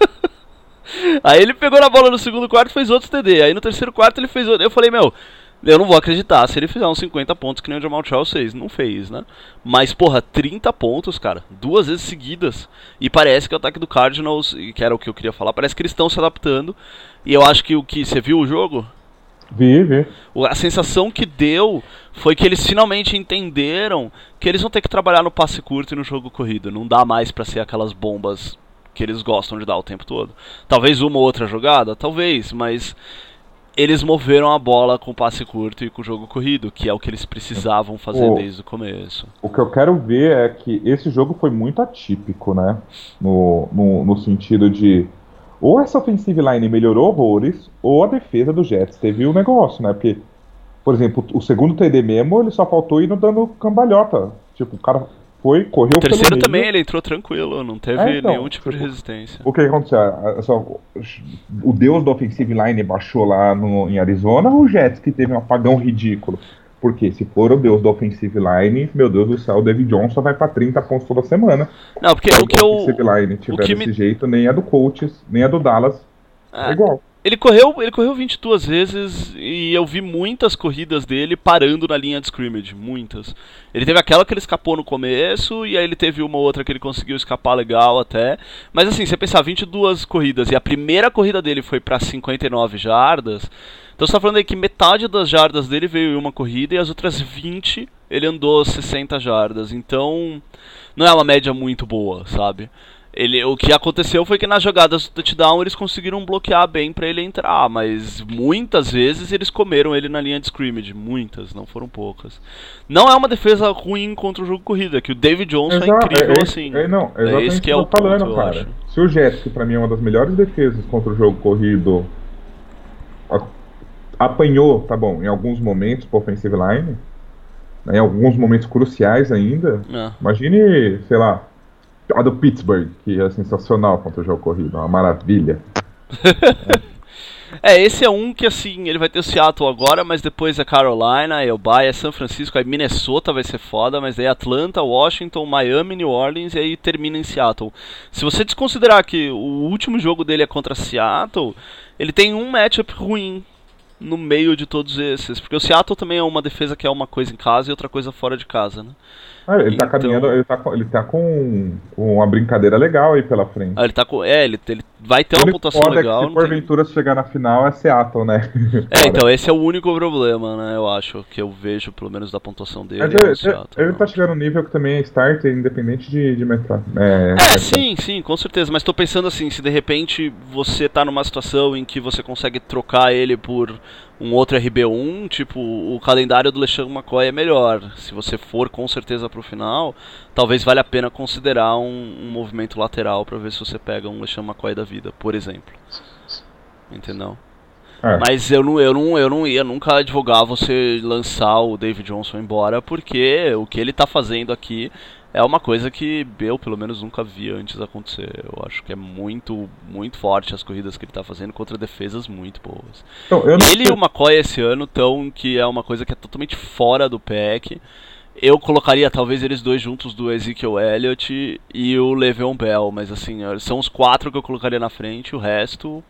Speaker 2: Aí ele pegou na bola no segundo quarto e fez outro T D. Aí no terceiro quarto ele fez outro... Eu falei, meu... Eu não vou acreditar se ele fizer uns cinquenta pontos que nem o Jamal Charles fez. Não fez, né? Mas, porra, trinta pontos, cara. Duas vezes seguidas. E parece que o ataque do Cardinals, que era o que eu queria falar, parece que eles estão se adaptando. E eu acho que o que... Você viu o jogo?
Speaker 3: Vi, vi.
Speaker 2: A sensação que deu foi que eles finalmente entenderam que eles vão ter que trabalhar no passe curto e no jogo corrido. Não dá mais pra ser aquelas bombas que eles gostam de dar o tempo todo. Talvez uma ou outra jogada? Talvez, mas... Eles moveram a bola com passe curto e com o jogo corrido, que é o que eles precisavam fazer
Speaker 3: o,
Speaker 2: desde o começo.
Speaker 3: O que eu quero ver é que esse jogo foi muito atípico, né? No, no, no sentido de... Ou essa offensive line melhorou horrores, ou a defesa do Jets teve o negócio, né? Porque, por exemplo, o segundo T D mesmo, ele só faltou indo dando cambalhota. Tipo, o cara foi, correu
Speaker 2: O terceiro
Speaker 3: pelo meio.
Speaker 2: também, ele entrou tranquilo, não teve
Speaker 3: É, então,
Speaker 2: nenhum tipo de
Speaker 3: tipo,
Speaker 2: resistência.
Speaker 3: O que aconteceu? Essa, o deus da offensive line baixou lá no, em Arizona, ou o Jets que teve um apagão ridículo? Porque se for o deus da offensive line, meu Deus do céu, o David Johnson vai pra trinta pontos toda semana.
Speaker 2: Não, porque
Speaker 3: Se
Speaker 2: o que eu...
Speaker 3: offensive line tiver
Speaker 2: o que
Speaker 3: desse
Speaker 2: me...
Speaker 3: jeito, nem a do Colts, nem a do Dallas é, é igual.
Speaker 2: Ele correu, ele correu vinte e duas vezes e eu vi muitas corridas dele parando na linha de scrimmage, muitas. Ele teve aquela que ele escapou no começo e aí ele teve uma outra que ele conseguiu escapar legal até. Mas assim, você pensar vinte e duas corridas e a primeira corrida dele foi para cinquenta e nove jardas, então você tá falando aí que metade das jardas dele veio em uma corrida e as outras vinte ele andou sessenta jardas. Então não é uma média muito boa, sabe? Ele, o que aconteceu foi que nas jogadas do touchdown eles conseguiram bloquear bem pra ele entrar, mas muitas vezes eles comeram ele na linha de scrimmage, muitas, não foram poucas. Não é uma defesa ruim contra o jogo corrida, que o David Johnson
Speaker 3: Exa-
Speaker 2: é incrível
Speaker 3: é, é,
Speaker 2: assim.
Speaker 3: É, não, é
Speaker 2: é
Speaker 3: exatamente
Speaker 2: esse que é
Speaker 3: o
Speaker 2: o
Speaker 3: que eu tô falando,
Speaker 2: ponto, eu
Speaker 3: cara.
Speaker 2: acho.
Speaker 3: Se o Jets, que pra mim é uma das melhores defesas contra o jogo corrido, a- apanhou, tá bom, em alguns momentos pro offensive line, né, em alguns momentos cruciais ainda,
Speaker 2: É.
Speaker 3: imagine, sei lá, a do Pittsburgh, que é sensacional contra o jogo corrido, uma maravilha.
Speaker 2: É, esse é um que assim, ele vai ter o Seattle agora, mas depois é Carolina, é o Bay, é São Francisco, aí Minnesota vai ser foda, mas aí Atlanta, Washington, Miami, New Orleans e aí termina em Seattle. Se você desconsiderar que o último jogo dele é contra Seattle, ele tem um matchup ruim no meio de todos esses, porque o Seattle também é uma defesa que é uma coisa em casa e outra coisa fora de casa, né?
Speaker 3: Ah, ele tá
Speaker 2: Então-
Speaker 3: caminhando, ele tá, com- ele tá com, com uma brincadeira legal aí pela frente.
Speaker 2: Ah, ele tá com. É, ele, ele vai ter
Speaker 3: O
Speaker 2: uma
Speaker 3: único
Speaker 2: pontuação
Speaker 3: foda
Speaker 2: legal.
Speaker 3: é que
Speaker 2: não
Speaker 3: se
Speaker 2: tem-
Speaker 3: porventura chegar na final é Seattle, né?
Speaker 2: É, então esse é o único problema, né? Eu acho que eu vejo, pelo menos da pontuação dele.
Speaker 3: Mas
Speaker 2: é o
Speaker 3: ele,
Speaker 2: Seattle,
Speaker 3: ele
Speaker 2: não.
Speaker 3: tá chegando no nível que também é starter, independente de, de metade. É,
Speaker 2: É, sim, sim, com certeza. Mas tô pensando assim, se de repente você tá numa situação em que você consegue trocar ele por um outro R B um, tipo, o calendário do LeSean McCoy é melhor. Se você for com certeza pro final, talvez valha a pena considerar um, um movimento lateral pra ver se você pega um LeSean McCoy da vida, por exemplo. Entendeu?
Speaker 3: É.
Speaker 2: Mas eu não, eu, não, eu não ia nunca advogar você lançar o David Johnson embora, porque o que ele tá fazendo aqui é uma coisa que eu, pelo menos, nunca vi antes acontecer. Eu acho que é muito, muito forte as corridas que ele tá fazendo contra defesas muito boas.
Speaker 3: Então, eu não
Speaker 2: Ele e
Speaker 3: sei-
Speaker 2: o McCoy esse ano estão, que é uma coisa que é totalmente fora do pack. Eu colocaria talvez eles dois juntos do Ezekiel Elliott e o Le'Veon Bell, mas assim, são os quatro que eu colocaria na frente, o resto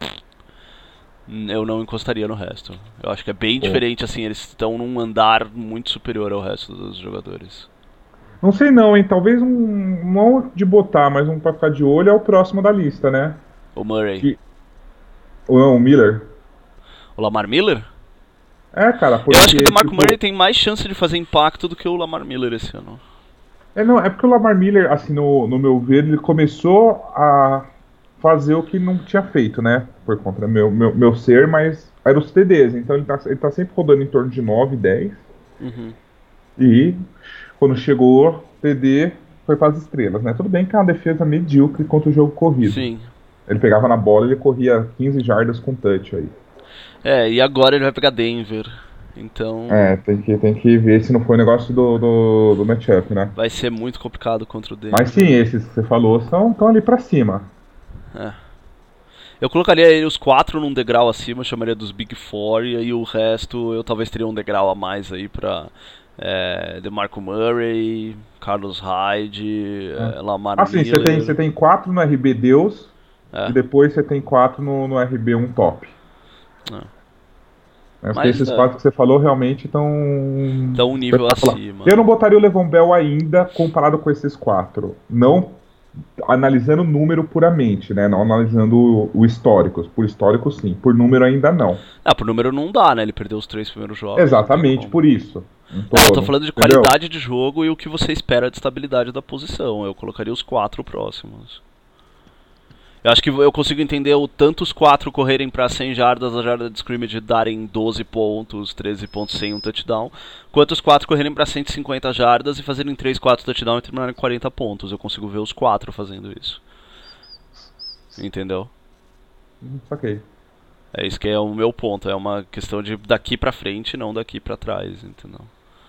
Speaker 2: eu não encostaria no resto. Eu acho que é bem diferente, assim, eles estão num andar muito superior ao resto dos jogadores.
Speaker 3: Não sei não, hein? Talvez um, não de botar, mas um pra ficar de olho é o próximo da lista, né?
Speaker 2: O Murray.
Speaker 3: Que- Ou não, o Miller.
Speaker 2: O Lamar Miller?
Speaker 3: É, cara, porque...
Speaker 2: Eu acho que o DeMarco
Speaker 3: tipo,
Speaker 2: Murray tem mais chance de fazer impacto do que o Lamar Miller esse ano.
Speaker 3: É, não, é porque o Lamar Miller, assim, no, no meu ver, ele começou a fazer o que não tinha feito, né? Por conta do meu, meu, meu ser, mas eram os T Ds. Então ele tá, ele tá sempre rodando em torno de nove, dez.
Speaker 2: Uhum.
Speaker 3: E quando chegou T D, foi para as estrelas, né? Tudo bem que é uma defesa medíocre contra o jogo corrido.
Speaker 2: Sim.
Speaker 3: Ele pegava na bola e ele corria quinze jardas com touch aí.
Speaker 2: É, e agora ele vai pegar Denver. Então
Speaker 3: É, tem que, tem que ver se não foi o negócio do, do, do matchup, né?
Speaker 2: vai ser muito complicado contra o Denver.
Speaker 3: Mas sim, esses que você falou são estão ali pra cima.
Speaker 2: É. Eu colocaria ele os quatro num degrau acima, chamaria dos Big Four, e aí o resto eu talvez teria um degrau a mais aí pra é, DeMarco Murray, Carlos Hyde, é, Lamar
Speaker 3: Assim,
Speaker 2: Miller.
Speaker 3: você tem, você tem quatro no R B Deus
Speaker 2: É.
Speaker 3: e depois você tem quatro no, no R B um top.
Speaker 2: É.
Speaker 3: Né, porque
Speaker 2: Mas,
Speaker 3: esses
Speaker 2: é.
Speaker 3: quatro que você falou realmente estão.
Speaker 2: Então um nível acima.
Speaker 3: Eu não botaria o Le'Veon Bell ainda comparado com esses quatro. Não analisando o número puramente, né? Não analisando o, o histórico. Por histórico, sim. Por número, ainda não.
Speaker 2: Ah, por número não dá, né? Ele perdeu os três primeiros jogos.
Speaker 3: Exatamente,
Speaker 2: não tem como.
Speaker 3: por isso. Não
Speaker 2: Não, eu tô
Speaker 3: não-
Speaker 2: falando de
Speaker 3: entendeu?
Speaker 2: qualidade de jogo e o que você espera de estabilidade da posição. Eu colocaria os quatro próximos. Eu acho que eu consigo entender o tanto os quatro correrem pra cem jardas, a jarda de scrimmage e darem doze pontos, treze pontos sem um touchdown, quanto os quatro correrem pra cento e cinquenta jardas e fazerem três, quatro touchdowns e terminarem com quarenta pontos. Eu consigo ver os quatro fazendo isso. Entendeu?
Speaker 3: Hum, Saquei.
Speaker 2: É isso que é o meu ponto. É uma questão de daqui pra frente, não daqui pra trás, entendeu?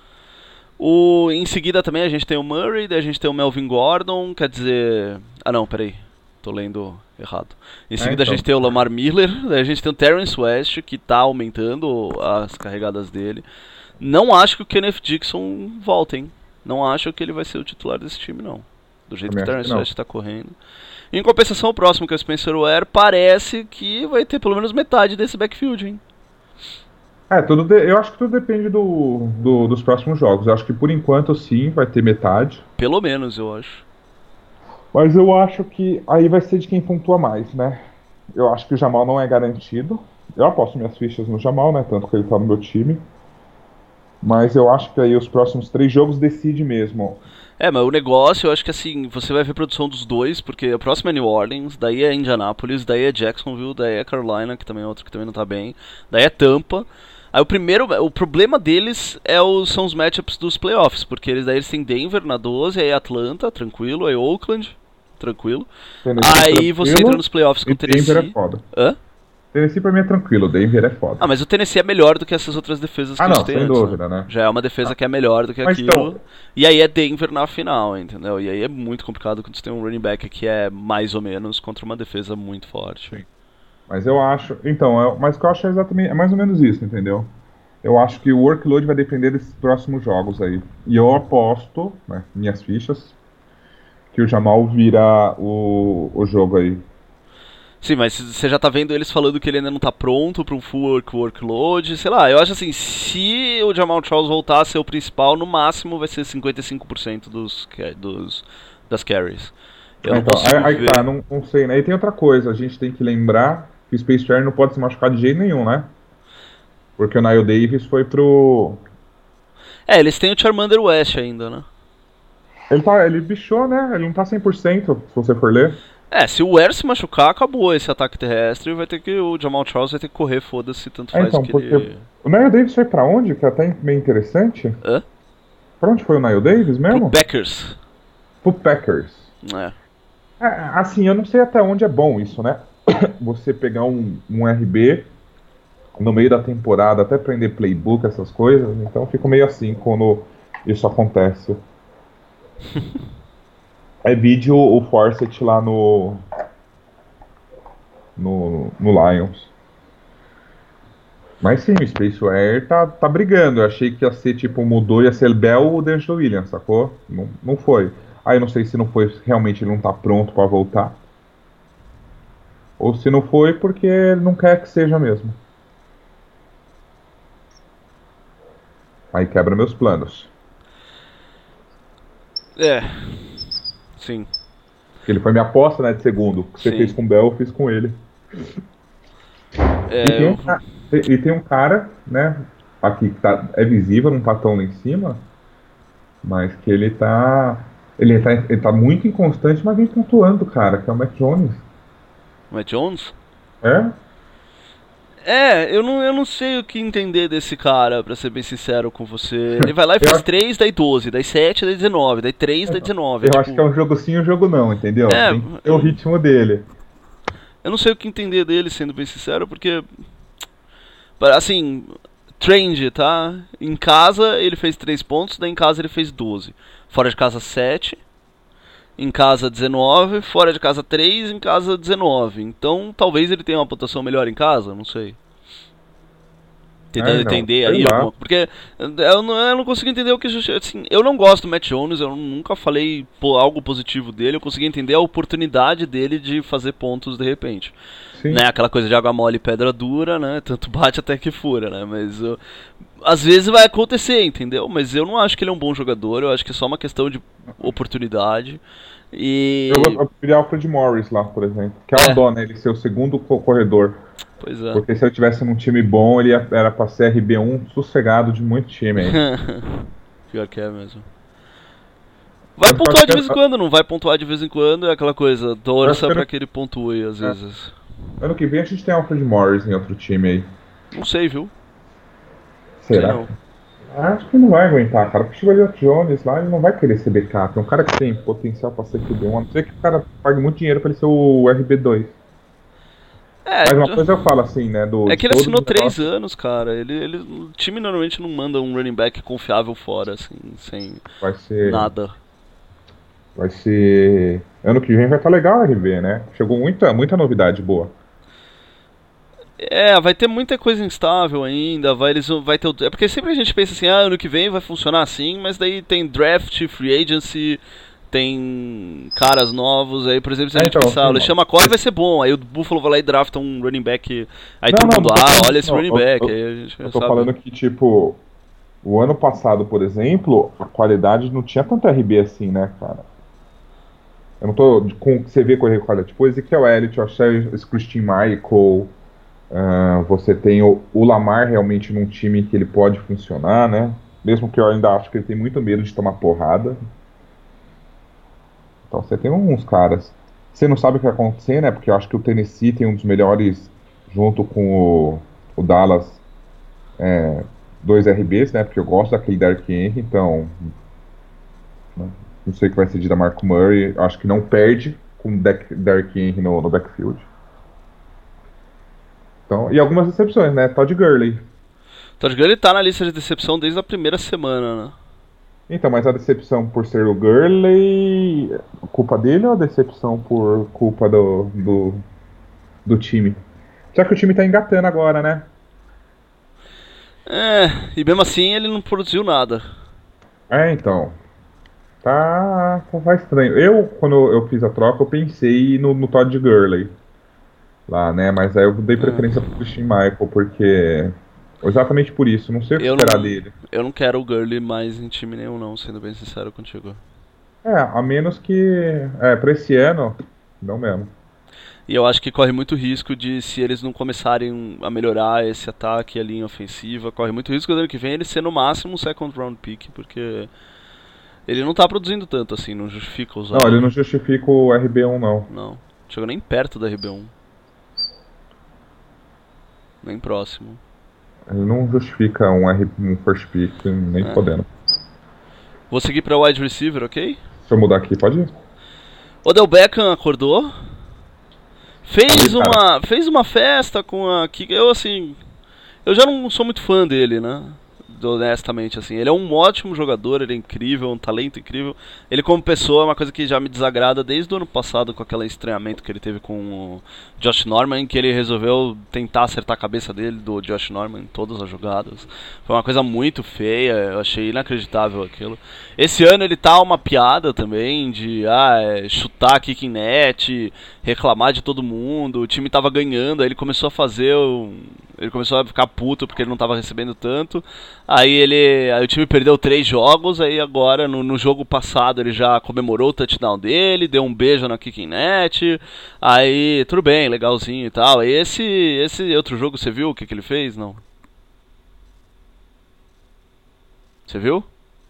Speaker 2: O, em seguida também a gente tem o Murray, daí a gente tem o Melvin Gordon, quer dizer... Ah não, peraí. Tô lendo errado. Em seguida
Speaker 3: então.
Speaker 2: a gente tem o Lamar Miller, daí a gente tem o Terrence West, que tá aumentando as carregadas dele. Não acho que o Kenneth Dixon volte, hein? Não acho que ele vai ser o titular desse time, não. Do jeito
Speaker 3: Também
Speaker 2: que o
Speaker 3: acho que
Speaker 2: Terrence
Speaker 3: não.
Speaker 2: West tá correndo. Em compensação, o próximo, que é o Spencer Ware, parece que vai ter pelo menos metade desse backfield, hein?
Speaker 3: É, tudo de- eu acho que tudo depende do, do- dos próximos jogos. Eu acho que por enquanto sim, vai ter metade.
Speaker 2: Pelo menos, eu acho.
Speaker 3: Mas eu acho que aí vai ser de quem pontua mais, né? Eu acho que o Jamal não é garantido. Eu aposto minhas fichas no Jamal, né? Tanto que ele tá no meu time. Mas eu acho que aí os próximos três jogos decide mesmo.
Speaker 2: É, mas o negócio, eu acho que assim, você vai ver produção dos dois, porque a próxima é New Orleans, daí é Indianapolis, daí é Jacksonville, daí é Carolina, que também é outro que também não tá bem, daí é Tampa. Aí o primeiro, o problema deles é os, são os matchups dos playoffs, porque eles daí eles têm Denver na doze, aí Atlanta, tranquilo, aí Oakland, tranquilo.
Speaker 3: Tennessee
Speaker 2: Aí você
Speaker 3: tranquilo,
Speaker 2: entra nos playoffs com
Speaker 3: e
Speaker 2: o Tennessee.
Speaker 3: Denver é foda.
Speaker 2: Hã?
Speaker 3: Tennessee pra mim é tranquilo, Denver é foda.
Speaker 2: Ah, mas o Tennessee é melhor do que essas outras defesas que
Speaker 3: Ah,
Speaker 2: a gente
Speaker 3: não,
Speaker 2: tem
Speaker 3: sem
Speaker 2: antes,
Speaker 3: dúvida, né?
Speaker 2: Já é uma defesa que é melhor do que
Speaker 3: Mas
Speaker 2: aquilo.
Speaker 3: então-
Speaker 2: E aí é Denver na final, entendeu? E aí é muito complicado quando você tem um running back que é mais ou menos contra uma defesa muito forte.
Speaker 3: Sim. Mas eu acho. Então, é- mas o que eu acho é exatamente. É mais ou menos isso, entendeu? Eu acho que o workload vai depender desses próximos jogos aí. E eu aposto, né, minhas fichas, que o Jamal vira o, o jogo aí.
Speaker 2: Sim, mas você já tá vendo eles falando que ele ainda não tá pronto para um full work workload, sei lá, eu acho assim, se o Jamal Charles voltar a ser o principal, no máximo vai ser cinquenta e cinco por cento dos, ca- dos, das carries. Eu não
Speaker 3: Então,
Speaker 2: consigo
Speaker 3: aí, aí
Speaker 2: ver.
Speaker 3: tá, não, não sei, né? E tem outra coisa, a gente tem que lembrar que o Space Jam não pode se machucar de jeito nenhum, né? Porque o Nile Davis foi pro.
Speaker 2: É, eles têm o Charmander West ainda, né?
Speaker 3: Ele tá. Ele bichou, né? Ele não tá cem por cento, se você for ler.
Speaker 2: É, se o Ware se machucar, acabou esse ataque terrestre, vai ter que o Jamal Charles vai ter que correr, foda-se, tanto
Speaker 3: É,
Speaker 2: faz
Speaker 3: então,
Speaker 2: que
Speaker 3: porque.
Speaker 2: ele...
Speaker 3: O Nile Davis foi pra onde? Que é até meio interessante.
Speaker 2: Hã?
Speaker 3: Pra onde foi o Nile Davis
Speaker 2: Pro
Speaker 3: mesmo?
Speaker 2: Packers.
Speaker 3: Pro Packers.
Speaker 2: É.
Speaker 3: É, assim, eu não sei até onde é bom isso, né? Você pegar um, um R B no meio da temporada, até aprender playbook, essas coisas, então eu fico meio assim quando isso acontece. É vídeo o Forset lá no, no no Lions. Mas sim, o Spaceware tá, tá brigando. Eu achei que ia ser tipo, mudou, ia ser Bell ou o D'Angelo Williams, sacou? Não, não foi. Aí eu não sei se não foi, realmente ele não tá pronto pra voltar. Ou se não foi porque ele não quer que seja mesmo. Aí quebra meus planos.
Speaker 2: É. Sim.
Speaker 3: Porque ele foi minha aposta, né, de segundo. O que você
Speaker 2: Sim.
Speaker 3: fez com o Bell, eu fiz com ele.
Speaker 2: É,
Speaker 3: E tem,
Speaker 2: eu...
Speaker 3: um, ca- e e tem um cara, né, aqui que tá, é visível, não tá tão lá em cima, mas que ele tá. Ele tá, ele tá muito inconstante, mas vem pontuando, cara, que é o Mac Jones.
Speaker 2: Matt Jones?
Speaker 3: É?
Speaker 2: É, eu não, eu não sei o que entender desse cara, pra ser bem sincero com você. Ele vai lá e
Speaker 3: Eu
Speaker 2: faz
Speaker 3: acho-
Speaker 2: três, daí doze, daí sete, daí dezenove, daí três, daí dezenove.
Speaker 3: Eu
Speaker 2: tipo,
Speaker 3: acho que é um jogo sim e um jogo não, entendeu?
Speaker 2: É,
Speaker 3: Tem que ter o ritmo dele.
Speaker 2: Eu não sei o que entender dele, sendo bem sincero, porque... Assim, trend, tá? Em casa ele fez três pontos, daí em casa ele fez doze. Fora de casa sete, em casa dezenove, fora de casa três, em casa dezenove. Então talvez ele tenha uma pontuação melhor em casa, não sei. Tentando
Speaker 3: É, não,
Speaker 2: entender
Speaker 3: sei
Speaker 2: aí,
Speaker 3: lá.
Speaker 2: alguma- porque eu não, eu não consigo entender o que justi- assim, eu não gosto do Matt Jones, eu nunca falei pô, algo positivo dele, eu consegui entender a oportunidade dele de fazer pontos de repente.
Speaker 3: Sim.
Speaker 2: Né, aquela coisa de água mole e pedra dura, né? Tanto bate até que fura, né? Mas uh, às vezes vai acontecer, entendeu? Mas eu não acho que ele é um bom jogador, eu acho que é só uma questão de oportunidade. E.
Speaker 3: Eu, eu queria Alfred Morris lá, por exemplo. Que é uma
Speaker 2: É.
Speaker 3: dó, né? Ele ser o segundo co- corredor.
Speaker 2: Pois é.
Speaker 3: Porque se ele tivesse num time bom, ele ia- era pra ser R B um sossegado de muito time aí.
Speaker 2: Pior que é mesmo. Vai
Speaker 3: Eu
Speaker 2: pontuar
Speaker 3: acho
Speaker 2: de
Speaker 3: que-
Speaker 2: vez em quando, não vai pontuar de vez em quando, é aquela coisa, torça
Speaker 3: Eu acho que-
Speaker 2: pra que ele pontue às
Speaker 3: É.
Speaker 2: vezes.
Speaker 3: Ano que vem a gente tem Alfred Morris em outro time aí.
Speaker 2: Não sei, viu?
Speaker 3: Será?
Speaker 2: Sei não.
Speaker 3: Acho que não vai aguentar, cara. Porque chegou o Jones lá, ele não vai querer ser backup. É um cara que tem potencial pra ser Q B um, a não ser que o cara pague muito dinheiro pra ele ser o R B dois.
Speaker 2: É,
Speaker 3: Mas uma coisa eu falo assim, né? Do,
Speaker 2: é
Speaker 3: de
Speaker 2: que ele
Speaker 3: todos
Speaker 2: assinou
Speaker 3: os
Speaker 2: três
Speaker 3: negócios,
Speaker 2: anos, cara. Ele, ele, o time normalmente não manda um running back confiável fora, assim, sem
Speaker 3: Vai ser.
Speaker 2: nada.
Speaker 3: Vai ser. Ano que vem vai estar legal o R B, né? Chegou muita, muita novidade boa.
Speaker 2: É, vai ter muita coisa instável ainda, vai, eles, vão- vai ter o, é porque sempre a gente pensa assim, ah, ano que vem vai funcionar assim, mas daí tem draft, free agency, tem caras novos, aí, por exemplo, se a
Speaker 3: É,
Speaker 2: gente
Speaker 3: então,
Speaker 2: pensar, o
Speaker 3: sim,
Speaker 2: LeSean McCoy vai ser bom, aí o Buffalo vai lá e drafta um running back, aí
Speaker 3: Não,
Speaker 2: todo
Speaker 3: não,
Speaker 2: mundo,
Speaker 3: não tô
Speaker 2: ah,
Speaker 3: falando-
Speaker 2: olha esse
Speaker 3: não,
Speaker 2: running
Speaker 3: eu-
Speaker 2: back,
Speaker 3: eu-
Speaker 2: aí a gente
Speaker 3: Eu tô
Speaker 2: sabe.
Speaker 3: falando que, tipo, o ano passado, por exemplo, a qualidade não tinha tanto R B assim, né, cara? Eu não tô com você vê correr com qualidade. Tipo, o Ezekiel Elliott, eu achei esse Christian Michael. ah, você tem o, o Lamar realmente num time que ele pode funcionar, né? Mesmo que eu ainda acho que ele tem muito medo de tomar porrada. Então você tem uns caras. Você não sabe o que vai acontecer, né? Porque eu acho que o Tennessee tem um dos melhores, junto com o, o Dallas, dois R Bs, né? Porque eu gosto daquele Derrick Henry, então. Né, não sei o que vai ser de da Marco Murray. Acho que não perde com o Deck- Derrick Henry no, no backfield. Então, e algumas exceções, né? Todd Gurley.
Speaker 2: Todd Gurley tá na lista de decepção desde a primeira semana, né?
Speaker 3: Então, mas a decepção por ser o Gurley, culpa dele ou a decepção por culpa do, do, do time? Já que o time tá engatando agora, né?
Speaker 2: É, e mesmo assim ele não produziu nada.
Speaker 3: É, então. Tá, tá estranho. Eu, quando eu fiz a troca, eu pensei no, no Todd Gurley lá, né? Mas aí eu dei preferência pro Christian Michael, porque. Exatamente por isso, não sei o que
Speaker 2: Eu
Speaker 3: esperar
Speaker 2: não,
Speaker 3: dele.
Speaker 2: eu não quero o Gurley mais em time nenhum não, sendo bem sincero contigo.
Speaker 3: É, a menos que. É, pra esse ano, não mesmo.
Speaker 2: E eu acho que corre muito risco de, se eles não começarem a melhorar esse ataque e a linha ofensiva, corre muito risco do ano que vem ele ser no máximo um second round pick, porque ele não tá produzindo tanto assim, não justifica usar.
Speaker 3: Não, ele não justifica o R B um, não.
Speaker 2: Não, chegou nem perto da R B um. Nem próximo.
Speaker 3: Ele não justifica um, R, um first pick, nem
Speaker 2: É.
Speaker 3: podendo.
Speaker 2: Vou seguir pra wide receiver, ok?
Speaker 3: Se eu mudar aqui, pode ir?
Speaker 2: Odell Beckham acordou. Fez
Speaker 3: Aí, cara.
Speaker 2: uma, fez uma festa com a Kika. Eu, assim. Eu já não sou muito fã dele, né? Honestamente, assim. Ele é um ótimo jogador, ele é incrível, um talento incrível. Ele, como pessoa, é uma coisa que já me desagrada desde o ano passado, com aquele estranhamento que ele teve com o Josh Norman, que ele resolveu tentar acertar a cabeça dele, do Josh Norman, em todas as jogadas. Foi uma coisa muito feia, eu achei inacreditável aquilo. Esse ano ele tá uma piada também, de ah, é, chutar kick net, reclamar de todo mundo. O time tava ganhando, aí ele começou a fazer um... Ele começou a ficar puto porque ele não estava recebendo tanto. Aí ele, aí o time perdeu três jogos. Aí agora no, no jogo passado ele já comemorou o touchdown dele, deu um beijo na kicking net. Aí tudo bem, legalzinho e tal. Aí esse esse outro jogo você viu o que que ele fez? Não. Você viu?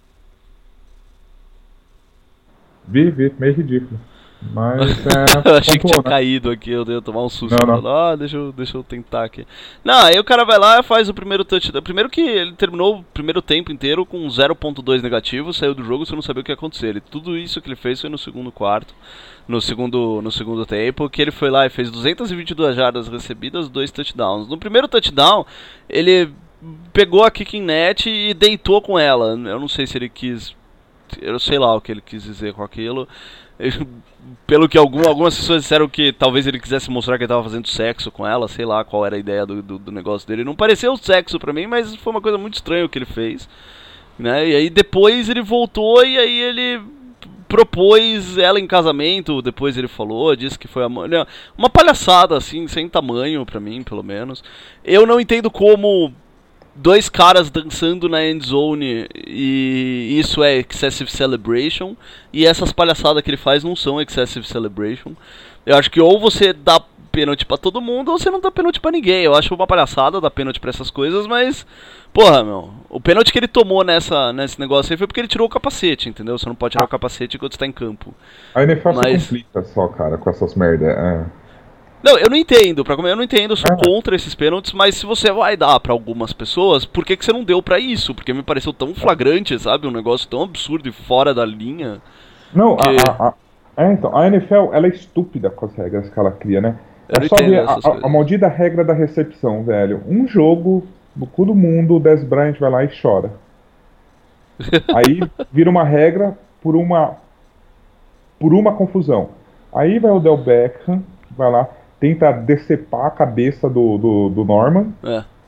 Speaker 3: Vi, vi, meio ridículo. Mas é.
Speaker 2: Eu achei que
Speaker 3: pontuou,
Speaker 2: tinha
Speaker 3: né?
Speaker 2: caído aqui, eu ia tomar um susto.
Speaker 3: Não, não.
Speaker 2: Falando, ah, deixa eu, deixa eu tentar aqui. Não, aí o cara vai lá e faz o primeiro touchdown. Primeiro que ele terminou o primeiro tempo inteiro com zero ponto dois negativo, saiu do jogo, você não sabia o que ia acontecer. Ele, tudo isso que ele fez foi no segundo quarto, no segundo, no segundo tempo, que ele foi lá e fez duzentas e vinte e duas jardas recebidas, dois touchdowns. No primeiro touchdown, ele pegou a kicking net e deitou com ela. Eu não sei se ele quis... Eu sei lá o que ele quis dizer com aquilo. Pelo que algum, algumas pessoas disseram que talvez ele quisesse mostrar que ele estava fazendo sexo com ela, sei lá qual era a ideia do, do, do negócio dele. Não pareceu sexo pra mim, mas foi uma coisa muito estranha o que ele fez, né? E aí depois ele voltou e aí ele propôs ela em casamento, depois ele falou, disse que foi a mãe. Uma palhaçada assim, sem tamanho pra mim, pelo menos. Eu não entendo como dois caras dançando na end zone e isso é excessive celebration, e essas palhaçadas que ele faz não são excessive celebration. Eu acho que ou você dá pênalti pra todo mundo ou você não dá pênalti pra ninguém. Eu acho uma palhaçada dar pênalti pra essas coisas, mas porra, meu, o pênalti que ele tomou nessa, nesse negócio aí foi porque ele tirou o capacete, entendeu? Você não pode tirar o capacete enquanto você tá em campo.
Speaker 3: A N F L
Speaker 2: Mas-
Speaker 3: se conflita só, cara, com essas merda. É.
Speaker 2: Não, eu não entendo, pra comer, eu não entendo, eu sou
Speaker 3: Ah.
Speaker 2: contra esses pênaltis, mas se você vai dar pra algumas pessoas, por que, que você não deu pra isso? Porque me pareceu tão flagrante, sabe? Um negócio tão absurdo e fora da linha.
Speaker 3: Não,
Speaker 2: Que-
Speaker 3: a, a, a, é, então, a N F L, ela é estúpida com as regras que ela cria, né?
Speaker 2: Eu
Speaker 3: É
Speaker 2: não
Speaker 3: só
Speaker 2: entendo
Speaker 3: ver a,
Speaker 2: essas
Speaker 3: a,
Speaker 2: coisas.
Speaker 3: a maldita regra da recepção, velho. Um jogo, no cu do mundo, o Dez Bryant vai lá e chora. Aí vira uma regra por uma por uma confusão. Aí vai o Del Beckham, vai lá, tenta decepar a cabeça do, do, do Norman.
Speaker 2: É.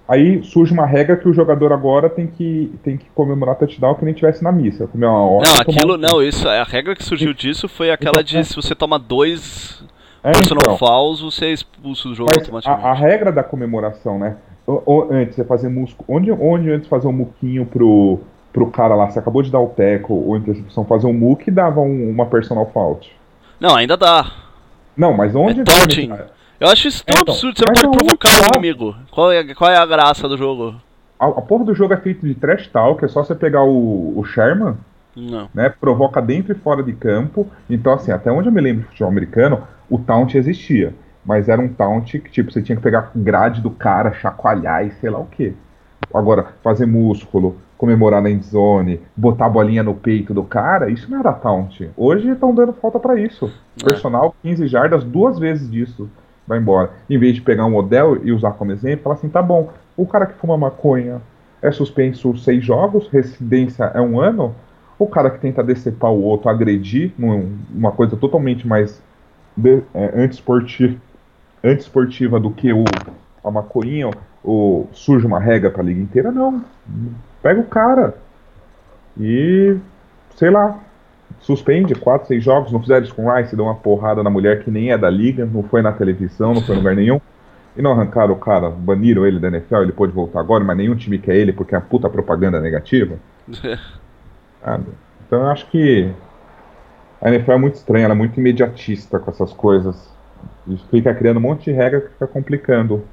Speaker 3: Aí surge uma regra que o jogador agora tem que, tem que comemorar touchdown que nem tivesse na missa. Comer uma hora,
Speaker 2: Não, aquilo,
Speaker 3: um...
Speaker 2: não, isso, a regra que surgiu disso foi aquela
Speaker 3: então,
Speaker 2: de se você toma dois
Speaker 3: é,
Speaker 2: personal
Speaker 3: então,
Speaker 2: fouls, você é expulso do jogo
Speaker 3: mas
Speaker 2: automaticamente.
Speaker 3: a, a regra da comemoração, né? O, o, antes, você fazer musco. Onde, onde antes fazer um muquinho pro, pro cara lá, você acabou de dar o tackle ou intercepção, fazer um muque e dava um, uma personal foul.
Speaker 2: Não, ainda dá.
Speaker 3: Não, mas onde.
Speaker 2: É taunting. Eu acho isso tão
Speaker 3: É, então,
Speaker 2: absurdo, você não
Speaker 3: mas
Speaker 2: pode
Speaker 3: é
Speaker 2: provocar
Speaker 3: outro
Speaker 2: o
Speaker 3: lado.
Speaker 2: inimigo. Qual é, qual é a graça do jogo?
Speaker 3: A, a porra do jogo é feito de trash talk, é só você pegar o, o Sherman,
Speaker 2: Não.
Speaker 3: né? Provoca dentro e fora de campo. Então, assim, até onde eu me lembro de futebol americano, o taunt existia. Mas era um taunt que, tipo, você tinha que pegar grade do cara, chacoalhar e sei lá o quê. Agora, fazer músculo, comemorar na endzone, botar a bolinha no peito do cara, isso não era taunt. Hoje estão dando falta pra isso.
Speaker 2: É.
Speaker 3: Personal, quinze jardas, duas vezes disso. Vai embora. Em vez de pegar um Odell e usar como exemplo, falar assim, tá bom, o cara que fuma maconha é suspenso seis jogos, residência é um ano, o cara que tenta decepar o outro, agredir, num- uma coisa totalmente mais de, é, antiesportiva, antiesportiva do que o, a maconha, o, surge uma regra pra liga inteira, não. Pega o cara e, sei lá, suspende quatro, seis jogos, não fizeram isso com o Rice, deu uma porrada na mulher que nem é da liga, não foi na televisão, não foi em lugar nenhum. E não arrancaram o cara, baniram ele da N F L, ele pôde voltar agora, mas nenhum time quer ele porque é a puta propaganda negativa. Sabe? Então eu acho que a N F L é muito estranha, ela é muito imediatista com essas coisas. E fica criando um monte de regra que fica complicando.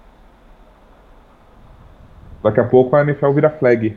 Speaker 3: Daqui a pouco a N F L vira flag.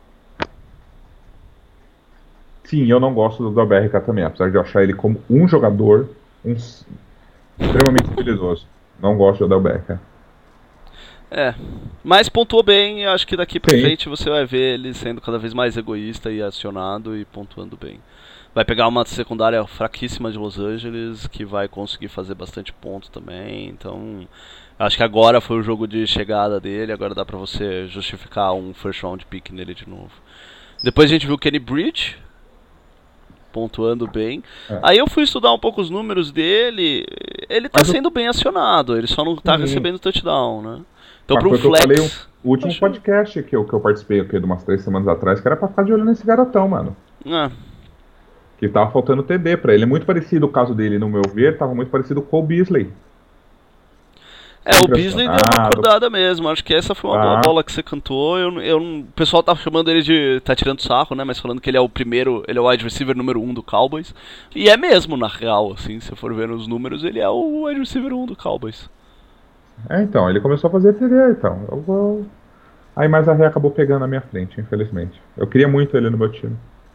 Speaker 3: Sim, eu não gosto do Odell Beckham também, apesar de eu achar ele como um jogador um, extremamente habilidoso. Não gosto do Odell Beckham.
Speaker 2: É, mas pontuou bem, eu acho que daqui pra
Speaker 3: Sim.
Speaker 2: frente você vai ver ele sendo cada vez mais egoísta e acionado e pontuando bem. Vai pegar uma secundária fraquíssima de Los Angeles, que vai conseguir fazer bastante ponto também, então acho que agora foi o jogo de chegada dele, agora dá pra você justificar um first round pick nele de novo. Depois a gente viu o Kenny Bridge pontuando bem.
Speaker 3: É.
Speaker 2: Aí eu fui estudar um pouco os números dele, ele tá
Speaker 3: Mas o-
Speaker 2: sendo bem acionado, ele só não tá
Speaker 3: Sim.
Speaker 2: recebendo touchdown, né? Então
Speaker 3: Mas
Speaker 2: para um
Speaker 3: foi o que eu
Speaker 2: flex,
Speaker 3: falei o último
Speaker 2: acho-
Speaker 3: podcast que eu, que eu participei aqui de umas três semanas atrás, que era pra ficar de olho nesse garotão, mano.
Speaker 2: é,
Speaker 3: Que tava faltando T D pra ele. É muito parecido o caso dele, no meu ver, tava muito parecido com o Beasley.
Speaker 2: É, o Beasley deu uma
Speaker 3: Impressionado.
Speaker 2: acordada mesmo. Acho que essa foi uma boa
Speaker 3: Ah.
Speaker 2: bola que você cantou. Eu, eu, não- o pessoal tá chamando ele de. Tá tirando sarro, né? Mas falando que ele é o primeiro. Ele é o wide receiver número um do Cowboys. E é mesmo, na real, assim. Se for ver os números, ele é o wide receiver um do Cowboys.
Speaker 3: É, então, ele começou a fazer T D, então. Eu vou... Aí, mas a Rê acabou pegando na minha frente, infelizmente. Eu queria muito ele no meu time.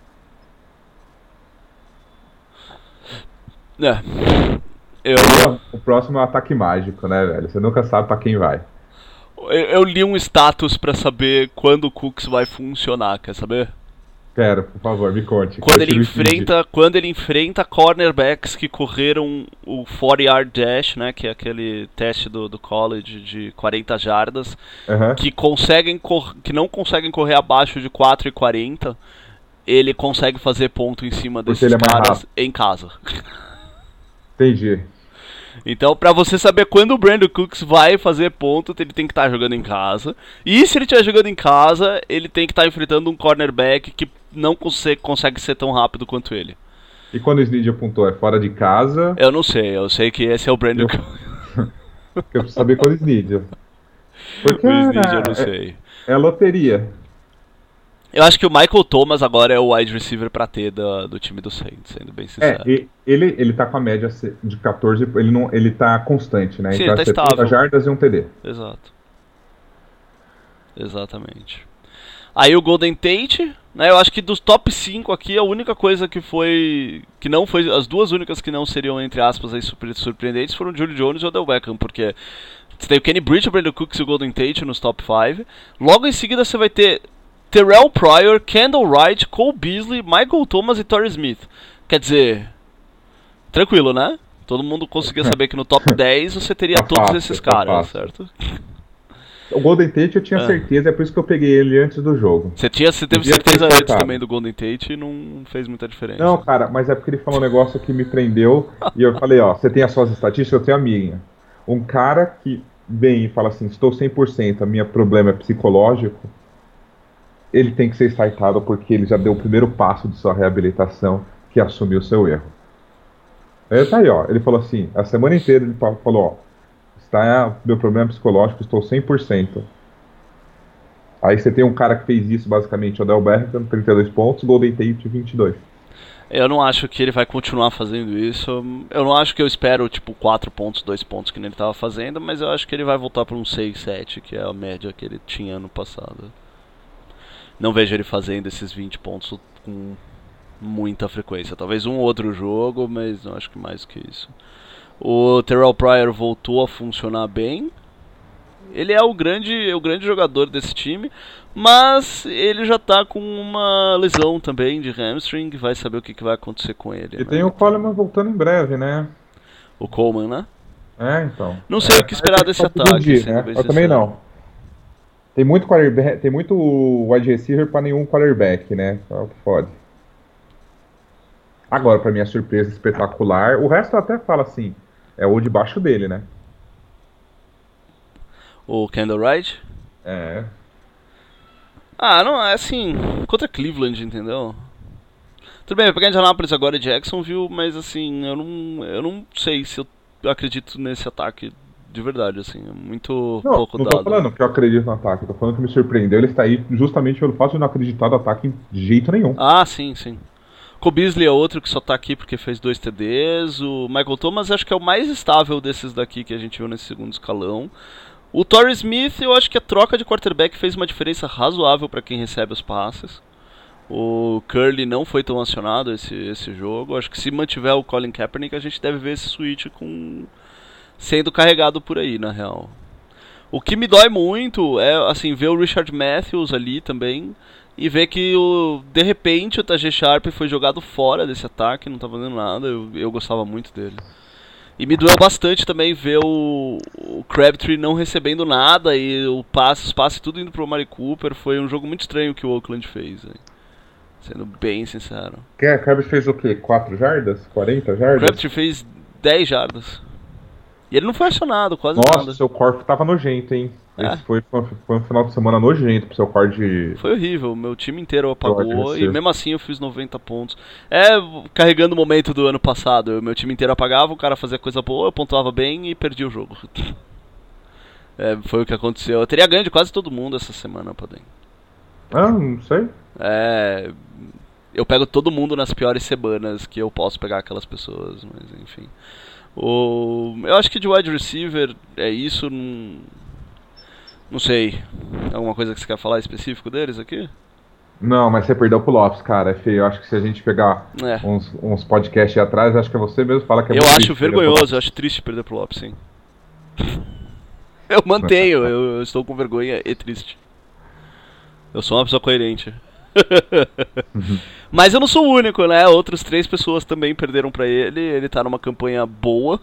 Speaker 2: É. Eu,
Speaker 3: O próximo é o ataque mágico, né, velho? Você nunca sabe pra quem vai.
Speaker 2: eu, eu li um status pra saber quando o Cooks vai funcionar, quer saber?
Speaker 3: Quero, por favor, me conte.
Speaker 2: Quando
Speaker 3: Quero
Speaker 2: ele
Speaker 3: te me pedir.
Speaker 2: enfrenta, quando ele enfrenta cornerbacks que correram o quarenta yard dash, né, que é aquele teste do, do college de quarenta jardas,
Speaker 3: Aham.
Speaker 2: que conseguem cor- que não conseguem correr abaixo de quatro e quarenta, ele consegue fazer ponto em cima
Speaker 3: Porque
Speaker 2: desses
Speaker 3: ele é mais
Speaker 2: caras
Speaker 3: rápido.
Speaker 2: em casa.
Speaker 3: Entendi.
Speaker 2: Então, pra você saber quando o Brandon Cooks vai fazer ponto, ele tem que estar jogando em casa. E se ele estiver jogando em casa, ele tem que estar enfrentando um cornerback que não consegue, consegue ser tão rápido quanto ele.
Speaker 3: E quando o Snead apontou, é fora de casa,
Speaker 2: Eu não sei, eu sei que esse é o Brandon
Speaker 3: Eu-
Speaker 2: Cooks.
Speaker 3: eu preciso saber quando o Snead. Porque
Speaker 2: O Snead eu não
Speaker 3: é,
Speaker 2: sei.
Speaker 3: é loteria.
Speaker 2: Eu acho que o Michael Thomas agora é o wide receiver pra ter do, do time do Saints, sendo bem
Speaker 3: É,
Speaker 2: sincero.
Speaker 3: e- ele, ele tá com a média de catorze, ele, não, ele tá constante, né?
Speaker 2: Sim,
Speaker 3: Então
Speaker 2: ele
Speaker 3: é
Speaker 2: tá
Speaker 3: setenta
Speaker 2: estável.
Speaker 3: jardas e um T D.
Speaker 2: Exato. Exatamente. Aí o Golden Tate, né? Eu acho que dos top cinco aqui, a única coisa que foi. Que não foi. As duas únicas que não seriam, entre aspas, aí, surpre- surpreendentes foram o Julio Jones e o Odell Beckham, porque você tem o Kenny Bridge, o Brandon Cooks e o Golden Tate nos top cinco. Logo em seguida você vai ter Terrell Pryor, Kendall Wright, Cole Beasley, Michael Thomas e Torrey Smith. Quer dizer, tranquilo, né? Todo mundo conseguia saber que no top dez você teria
Speaker 3: Tá
Speaker 2: todos
Speaker 3: fácil,
Speaker 2: esses
Speaker 3: tá
Speaker 2: caras,
Speaker 3: fácil.
Speaker 2: certo?
Speaker 3: O Golden Tate eu tinha
Speaker 2: É.
Speaker 3: certeza, é por isso que eu peguei ele antes do jogo.
Speaker 2: Você, tinha, você teve
Speaker 3: Podia ter
Speaker 2: certeza antes
Speaker 3: cortado.
Speaker 2: também do Golden Tate e não fez muita diferença.
Speaker 3: Não, cara, mas é porque ele falou um negócio que me prendeu e eu falei, ó, você tem as suas estatísticas, eu tenho a minha. Um cara que bem e fala assim, estou cem por cento, a minha problema é psicológico, ele tem que ser startado porque ele já deu o primeiro passo de sua reabilitação, que é assumir o seu erro. Ele tá aí, ó. Ele falou assim, a semana inteira ele falou, ó, está meu problema psicológico, estou cem por cento. Aí você tem um cara que fez isso, basicamente, o Odell Beckham, trinta e dois pontos, Golden Tate, vinte e dois.
Speaker 2: Eu não acho que ele vai continuar fazendo isso. Eu não acho que eu espero, tipo, quatro pontos, dois pontos que nem ele estava fazendo, mas eu acho que ele vai voltar para um seis, sete, que é a média que ele tinha ano passado. Não vejo ele fazendo esses vinte pontos com muita frequência. Talvez um ou outro jogo, mas não acho que mais que isso. O Terrell Pryor voltou a funcionar bem. Ele é o grande, o grande jogador desse time, mas ele já tá com uma lesão também de hamstring, vai saber o que, que vai acontecer com ele.
Speaker 3: E
Speaker 2: né?
Speaker 3: tem o Coleman voltando em breve, né?
Speaker 2: O Coleman, né?
Speaker 3: É, então.
Speaker 2: Não sei
Speaker 3: é,
Speaker 2: o que esperar desse ataque.
Speaker 3: Dia, né? Eu também não. Tem muito quarterback, tem muito wide receiver pra nenhum quarterback, né? É o que fode. Agora, pra minha surpresa espetacular, o resto eu até fala assim, é o debaixo dele, né?
Speaker 2: O Kendall Wright?
Speaker 3: É.
Speaker 2: Ah, não, é assim, contra Cleveland, entendeu? Tudo bem, vai pegar Indianapolis agora e Jacksonville, mas assim, eu não, eu não sei se eu acredito nesse ataque de verdade, assim, é muito
Speaker 3: não,
Speaker 2: pouco
Speaker 3: não
Speaker 2: dado.
Speaker 3: Não tô falando que eu acredito no ataque, tô falando que me surpreendeu ele está aí justamente pelo fato de não acreditar no ataque de jeito nenhum.
Speaker 2: Ah, sim, sim. Cole Beasley é outro que só tá aqui porque fez dois T Ds, o Michael Thomas acho que é o mais estável desses daqui que a gente viu nesse segundo escalão. O Torrey Smith, eu acho que a troca de quarterback fez uma diferença razoável para quem recebe os passes. O Curley não foi tão acionado esse, esse jogo. Acho que se mantiver o Colin Kaepernick, a gente deve ver esse switch com... sendo carregado por aí, na real. O que me dói muito é assim ver o Richard Matthews ali também e ver que o, de repente o Tajae Sharpe foi jogado fora desse ataque, não tá fazendo nada. Eu, eu gostava muito dele. E me doeu bastante também ver o, o Crabtree não recebendo nada e o passe, os passes tudo indo pro Mari Cooper. Foi um jogo muito estranho que o Oakland fez, hein? Sendo bem sincero.
Speaker 3: Que é, Crabtree fez o quê? quatro jardas? quarenta jardas?
Speaker 2: O Crabtree fez dez jardas. E ele não foi acionado, quase
Speaker 3: Nossa,
Speaker 2: nada.
Speaker 3: Nossa, seu corpo tava nojento, hein?
Speaker 2: É.
Speaker 3: Esse foi, foi, foi um final de semana nojento pro seu corpo de...
Speaker 2: Foi horrível, meu time inteiro apagou e mesmo assim eu fiz noventa pontos. É, carregando o momento do ano passado, meu time inteiro apagava, o cara fazia coisa boa, eu pontuava bem e perdi o jogo. É, foi o que aconteceu. Eu teria ganho de quase todo mundo essa semana, Padem.
Speaker 3: Ah, não sei.
Speaker 2: É, eu pego todo mundo nas piores semanas que eu posso pegar aquelas pessoas, mas enfim. O, eu acho que de wide receiver é isso, não, não sei. Alguma coisa que você quer falar específico deles aqui?
Speaker 3: Não, mas você perdeu pro Lopes, cara, é feio. Eu acho que se a gente pegar
Speaker 2: é.
Speaker 3: uns, uns podcasts aí atrás, acho que é você mesmo fala que é
Speaker 2: eu
Speaker 3: muito
Speaker 2: acho vergonhoso, eu acho triste perder pro Lopes, sim. Eu mantenho, eu, eu estou com vergonha e triste. Eu sou uma pessoa coerente. Uhum. Mas eu não sou o único, né? Outras três pessoas também perderam pra ele. Ele tá numa campanha boa.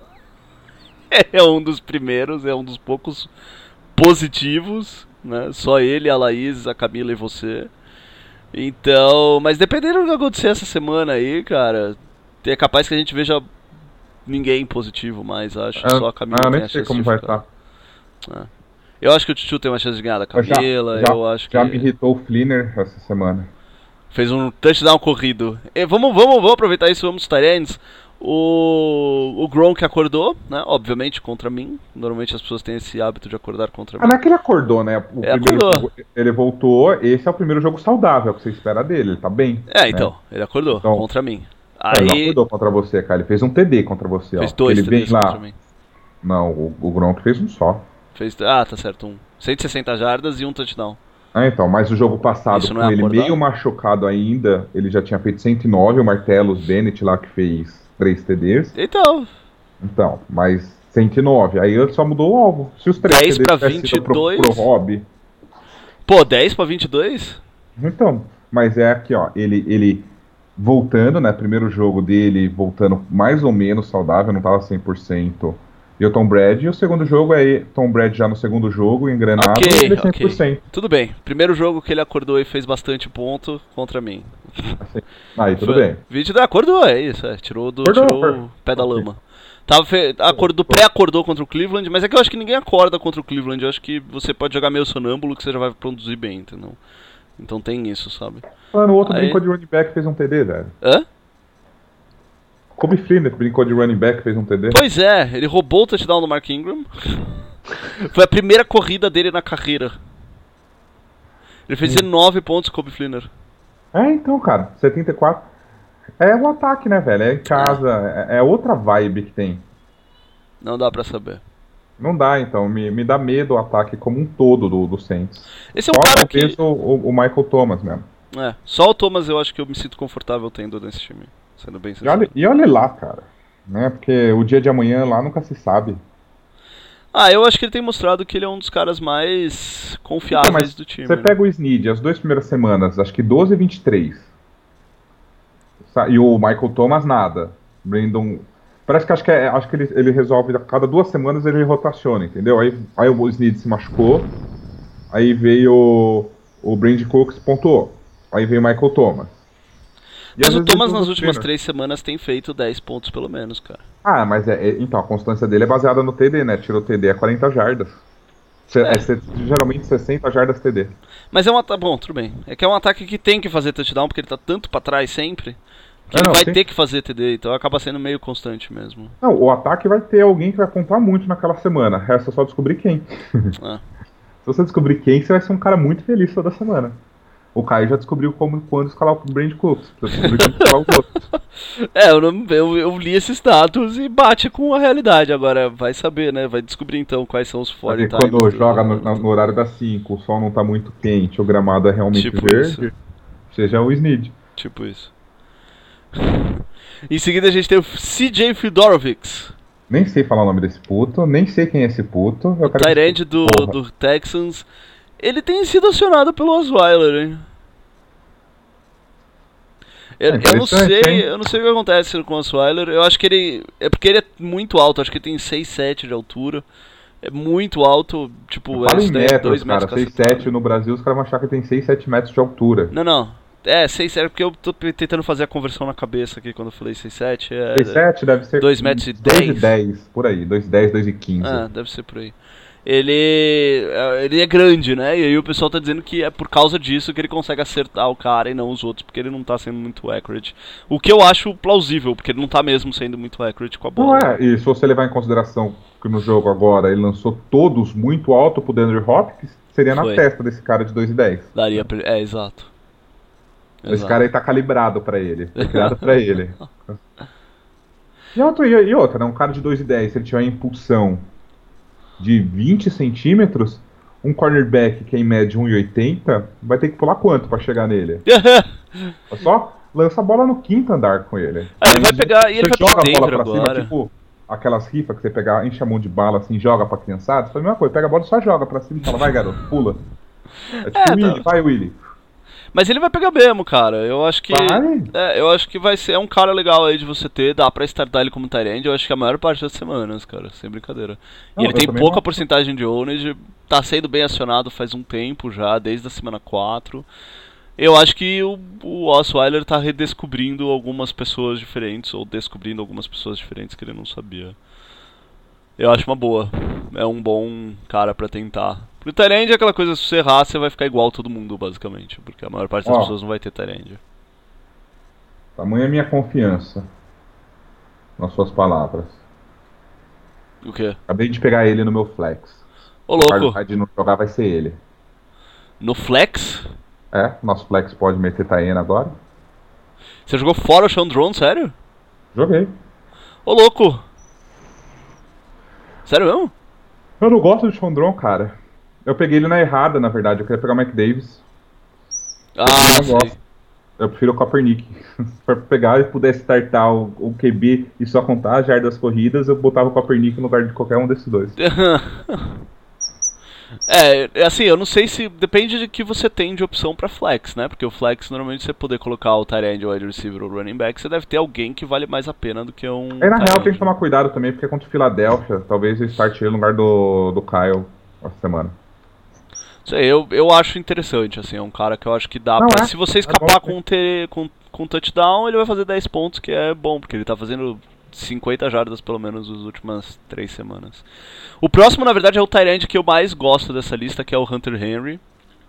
Speaker 2: É um dos primeiros, é um dos poucos positivos, né? Só ele, a Laís, a Camila e você. Então, mas dependendo do que acontecer essa semana aí, cara, é capaz que a gente veja ninguém positivo mais, acho.
Speaker 3: É,
Speaker 2: Só a Camila
Speaker 3: eu
Speaker 2: tem
Speaker 3: nem
Speaker 2: a
Speaker 3: sei
Speaker 2: chance
Speaker 3: como
Speaker 2: de
Speaker 3: vai
Speaker 2: ficar.
Speaker 3: estar.
Speaker 2: É. Eu acho que o Tchu tem uma chance de ganhar da Camila.
Speaker 3: Já, já,
Speaker 2: eu acho
Speaker 3: já
Speaker 2: que...
Speaker 3: me irritou o Flinner essa semana.
Speaker 2: Fez um touchdown corrido. E vamos, vamos, vamos aproveitar isso, vamos estar ends. O, o Gronk acordou, né? Obviamente contra mim. Normalmente as pessoas têm esse hábito de acordar contra
Speaker 3: ah,
Speaker 2: mim.
Speaker 3: não é que ele acordou, né? O
Speaker 2: é,
Speaker 3: primeiro
Speaker 2: acordou.
Speaker 3: Jogo, ele voltou. Esse é o primeiro jogo saudável que você espera dele. Ele tá bem.
Speaker 2: É, então.
Speaker 3: Né?
Speaker 2: Ele acordou então, contra mim. Aí...
Speaker 3: Ele não acordou contra você, cara. Ele fez um T D contra você.
Speaker 2: Fez
Speaker 3: ó.
Speaker 2: dois
Speaker 3: ele
Speaker 2: T Ds
Speaker 3: vem lá.
Speaker 2: contra mim.
Speaker 3: Não, o, o Gronk fez um só.
Speaker 2: Fez... Ah, tá certo. Um. cento e sessenta jardas e um touchdown.
Speaker 3: Ah, então, mas o jogo passado,
Speaker 2: Isso
Speaker 3: com
Speaker 2: é
Speaker 3: ele
Speaker 2: acordar?
Speaker 3: meio machucado ainda, ele já tinha feito cento e nove, o Martellus Bennett lá que fez três T Ds.
Speaker 2: Então.
Speaker 3: Então, mas cento e nove. Aí ele só mudou o alvo. Se os três
Speaker 2: dez
Speaker 3: T Ds
Speaker 2: pra
Speaker 3: tivessem
Speaker 2: vinte e
Speaker 3: sido pro,
Speaker 2: dois.
Speaker 3: pro hobby.
Speaker 2: Pô, dez pra vinte e dois?
Speaker 3: Então, mas é aqui, ó, ele, ele voltando, né, primeiro jogo dele, voltando mais ou menos saudável, não tava cem por cento E o Tom Brady, e o segundo jogo é Tom Brady já no segundo jogo, engrenado,
Speaker 2: Ok,
Speaker 3: e ele cem por cento.
Speaker 2: ok. Tudo bem. Primeiro jogo que ele acordou e fez bastante ponto contra mim.
Speaker 3: Assim. Aí, tudo
Speaker 2: Foi-
Speaker 3: bem.
Speaker 2: Vídeo da acordou, é isso. É, tirou do
Speaker 3: Acordou,
Speaker 2: tirou
Speaker 3: acordou.
Speaker 2: o pé da
Speaker 3: Ok.
Speaker 2: lama. Tava fe... acordou, pré-acordou contra o Cleveland, mas é que eu acho que ninguém acorda contra o Cleveland. Eu acho que você pode jogar meio sonâmbulo que você já vai produzir bem, entendeu? Então tem isso, sabe?
Speaker 3: Mano, o outro
Speaker 2: Aí-
Speaker 3: brincou de running back e fez um T D, velho.
Speaker 2: Hã?
Speaker 3: Kobe Flynn brincou de running back e fez um T D.
Speaker 2: Pois é, ele roubou o touchdown do Mark Ingram. Foi a primeira corrida dele na carreira. Ele fez dezenove pontos, Kobe Flynn.
Speaker 3: É, então, cara, setenta e quatro. É o ataque, né, velho? É em casa, é, é outra vibe que tem.
Speaker 2: Não dá pra saber.
Speaker 3: Não dá, então, me, me dá medo o ataque como um todo do, do Saints.
Speaker 2: Esse é um
Speaker 3: Só
Speaker 2: cara que...
Speaker 3: talvez o, o, o Michael Thomas mesmo.
Speaker 2: É, só o Thomas eu acho que eu me sinto confortável tendo nesse time. Sendo bem
Speaker 3: E
Speaker 2: sincero.
Speaker 3: olha, e olha lá, cara. Né? Porque o dia de amanhã lá nunca se sabe.
Speaker 2: Ah, eu acho que ele tem mostrado que ele é um dos caras mais confiáveis
Speaker 3: Então, mas
Speaker 2: do time.
Speaker 3: Você
Speaker 2: né?
Speaker 3: pega o Snead, as duas primeiras semanas, acho que doze e vinte e três. Sa- E o Michael Thomas, nada. Brandon. Parece que acho que, é, acho que ele, ele resolve, a cada duas semanas ele rotaciona, entendeu? Aí, aí o Snead se machucou. Aí veio o, o Brandon Cooks, pontuou. Aí veio o Michael Thomas. E
Speaker 2: Mas
Speaker 3: às
Speaker 2: o
Speaker 3: vezes
Speaker 2: Thomas
Speaker 3: ele
Speaker 2: nas
Speaker 3: usa
Speaker 2: últimas
Speaker 3: treino.
Speaker 2: três semanas tem feito dez pontos pelo menos, cara.
Speaker 3: Ah, mas é, é- então, a constância dele é baseada no T D, né? Tirou o T D a quarenta jardas. Cê-
Speaker 2: É.
Speaker 3: é cê- geralmente sessenta jardas T D.
Speaker 2: Mas é um ataque... Bom, tudo bem. É que é um ataque que tem que fazer touchdown, porque ele tá tanto pra trás sempre, que
Speaker 3: Ah,
Speaker 2: ele
Speaker 3: não,
Speaker 2: vai
Speaker 3: sim.
Speaker 2: ter que fazer T D, então acaba sendo meio constante mesmo.
Speaker 3: Não, o ataque vai ter alguém que vai pontuar muito naquela semana. Resta só descobrir quem.
Speaker 2: Ah.
Speaker 3: Se você descobrir quem, você vai ser um cara muito feliz toda semana. O Caio já descobriu como quando escalar o Brand Cooks. Pra descobrir como escalar os outros.
Speaker 2: É, eu, não, eu, eu li esses status e bate com a realidade. Agora vai saber, né? Vai descobrir então quais são os
Speaker 3: Porque
Speaker 2: quarenta
Speaker 3: quando joga no, no horário das cinco, o sol não tá muito quente, o gramado é realmente
Speaker 2: Tipo
Speaker 3: verde,
Speaker 2: isso.
Speaker 3: seja o Snead.
Speaker 2: Tipo isso. Em seguida a gente tem o C J Fedorovics,
Speaker 3: Nem sei falar o nome desse puto, nem sei quem é esse puto. Eu
Speaker 2: o
Speaker 3: quero
Speaker 2: tight
Speaker 3: esse
Speaker 2: end
Speaker 3: puto,
Speaker 2: do,
Speaker 3: porra.
Speaker 2: do Texans. Ele tem sido acionado pelo Osweiler, hein? Eu,
Speaker 3: É
Speaker 2: eu não
Speaker 3: interessante,
Speaker 2: sei,
Speaker 3: hein?
Speaker 2: eu não sei o que acontece com o Osweiler. Eu acho que ele. É porque ele é muito alto, acho que ele tem seis sete de altura. É muito alto, tipo,
Speaker 3: Fala em
Speaker 2: esse daí é
Speaker 3: metros,
Speaker 2: dois
Speaker 3: cara.
Speaker 2: metros
Speaker 3: seis
Speaker 2: cacetado.
Speaker 3: sete no Brasil, os caras vão achar que tem seis sete metros de altura.
Speaker 2: Não, não. É, seis sete, porque eu tô tentando fazer a conversão na cabeça aqui quando eu falei seis sete. É,
Speaker 3: seis sete deve ser.
Speaker 2: dois metros e
Speaker 3: dois
Speaker 2: dez.
Speaker 3: e dez, por aí. dois e dez, dois e quinze.
Speaker 2: Ah, deve ser por aí. Ele, ele é grande, né? E aí o pessoal tá dizendo que é por causa disso que ele consegue acertar o cara e não os outros, porque ele não tá sendo muito accurate. O que eu acho plausível, porque ele não tá mesmo sendo muito accurate com a
Speaker 3: Não
Speaker 2: bola.
Speaker 3: é, e se você levar em consideração que no jogo agora ele lançou todos muito alto pro DeAndre Hopkins, seria na
Speaker 2: Foi.
Speaker 3: testa desse cara de dois e dez.
Speaker 2: Daria pra... É, exato.
Speaker 3: Esse
Speaker 2: Exato.
Speaker 3: cara aí tá calibrado pra ele. Foi criado pra ele. E outra, e e outra, né? Um cara de dois e dez, se ele tiver impulsão de vinte centímetros, um cornerback que é em média um e oitenta, vai ter que pular quanto pra chegar nele? É só lança a bola no quinto andar com ele.
Speaker 2: Ah, ele vai pegar- e ele
Speaker 3: Você
Speaker 2: vai
Speaker 3: joga
Speaker 2: pra
Speaker 3: a bola
Speaker 2: dentro
Speaker 3: pra cima,
Speaker 2: agora.
Speaker 3: tipo aquelas rifas que você pega, enche a mão de bala assim, joga pra criançada. Faz a mesma coisa, pega a bola e só joga pra cima e fala, vai garoto, pula. É tipo,
Speaker 2: É, tá.
Speaker 3: Willy, vai Willy.
Speaker 2: Mas ele vai pegar mesmo, cara. Eu acho que.
Speaker 3: Vai?
Speaker 2: É, eu acho que vai ser. É um cara legal aí de você ter. Dá pra startar ele como tight end, eu acho que a maior parte das semanas, cara. Sem brincadeira.
Speaker 3: Não,
Speaker 2: e ele
Speaker 3: eu
Speaker 2: tem
Speaker 3: também
Speaker 2: pouca
Speaker 3: não.
Speaker 2: porcentagem de ownage. Tá sendo bem acionado faz um tempo já, desde a semana quatro. Eu acho que o, o Osweiler tá redescobrindo algumas pessoas diferentes. Ou descobrindo algumas pessoas diferentes que ele não sabia. Eu acho uma boa. É um bom cara pra tentar. Porque o tight end é aquela coisa, se você errar, você vai ficar igual todo mundo, basicamente. Porque a maior parte das
Speaker 3: Ó.
Speaker 2: pessoas não vai ter tight end.
Speaker 3: Tamanha minha confiança nas suas palavras.
Speaker 2: O quê?
Speaker 3: Acabei de pegar ele no meu flex.
Speaker 2: Ô,
Speaker 3: O
Speaker 2: louco.
Speaker 3: Carlos de não jogar vai ser ele.
Speaker 2: No flex?
Speaker 3: É, nosso flex pode meter Taena agora.
Speaker 2: Você jogou fora o Sean Drone, sério?
Speaker 3: Joguei.
Speaker 2: Ô, louco. Sério mesmo?
Speaker 3: Eu não gosto do Chondron, cara. Eu peguei ele na errada, na verdade. Eu queria pegar o McDavis.
Speaker 2: Ah,
Speaker 3: eu não
Speaker 2: sei.
Speaker 3: gosto. Eu prefiro o Kaepernick. Se for pegar e pudesse startar o, o Q B e só contar as jardas corridas, eu botava o Kaepernick no lugar de qualquer um desses dois.
Speaker 2: É, assim, eu não sei se... Depende de que você tem de opção pra flex, né? Porque o flex, normalmente, você poder colocar o tight end, o wide receiver ou running back, você deve ter alguém que vale mais a pena do que um...
Speaker 3: Aí, na real,
Speaker 2: end.
Speaker 3: tem que tomar cuidado também, porque contra o Philadelphia, talvez eu starte ele no lugar do, do Kyle essa semana.
Speaker 2: Sei, eu, eu acho interessante, assim, é um cara que eu acho que dá
Speaker 3: Não,
Speaker 2: pra...
Speaker 3: é.
Speaker 2: Se você
Speaker 3: É
Speaker 2: escapar
Speaker 3: bom,
Speaker 2: com, ter, com, com touchdown, ele vai fazer dez pontos, que é bom, porque ele tá fazendo cinquenta jardas, pelo menos, nas últimas três semanas. O próximo, na verdade, é o tight end que eu mais gosto dessa lista, que é o Hunter Henry.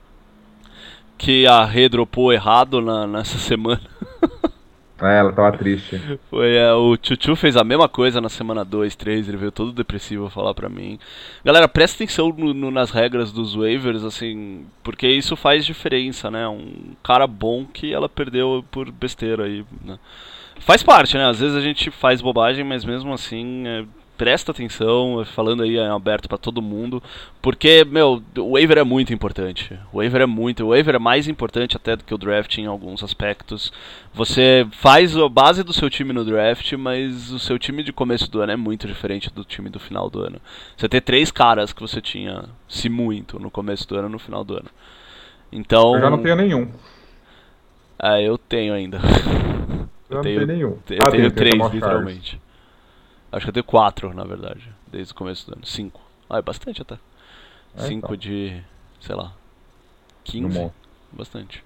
Speaker 2: Que a Rê dropou errado na, nessa semana.
Speaker 3: É, ela tava triste.
Speaker 2: Foi, é, o Chuchu fez a mesma coisa na semana dois, três, ele veio todo depressivo falar pra mim. Galera, presta atenção no, no, nas regras dos waivers, assim, porque isso faz diferença, né? Um cara bom que ela perdeu por besteira aí, né? Faz parte, né? Às vezes a gente faz bobagem, mas mesmo assim, é, presta atenção, falando aí é aberto pra todo mundo, porque, meu, o waiver é muito importante. O waiver é muito, o waiver é mais importante até do que o draft em alguns aspectos. Você faz a base do seu time no draft, mas o seu time de começo do ano é muito diferente do time do final do ano. Você tem três caras que você tinha, se muito, no começo do ano e no final do ano. Então...
Speaker 3: Eu já não tenho nenhum.
Speaker 2: Ah, eu tenho ainda.
Speaker 3: Eu,
Speaker 2: Eu
Speaker 3: não
Speaker 2: tenho,
Speaker 3: tenho nenhum.
Speaker 2: eu
Speaker 3: Ah,
Speaker 2: tenho
Speaker 3: tem, tem
Speaker 2: três,
Speaker 3: Jamal
Speaker 2: literalmente. Acho que eu tenho quatro, na verdade, desde o começo do ano. Cinco. Ah, é bastante até.
Speaker 3: É,
Speaker 2: Cinco
Speaker 3: então.
Speaker 2: de, sei lá,
Speaker 3: No
Speaker 2: quinze.
Speaker 3: monte.
Speaker 2: Bastante.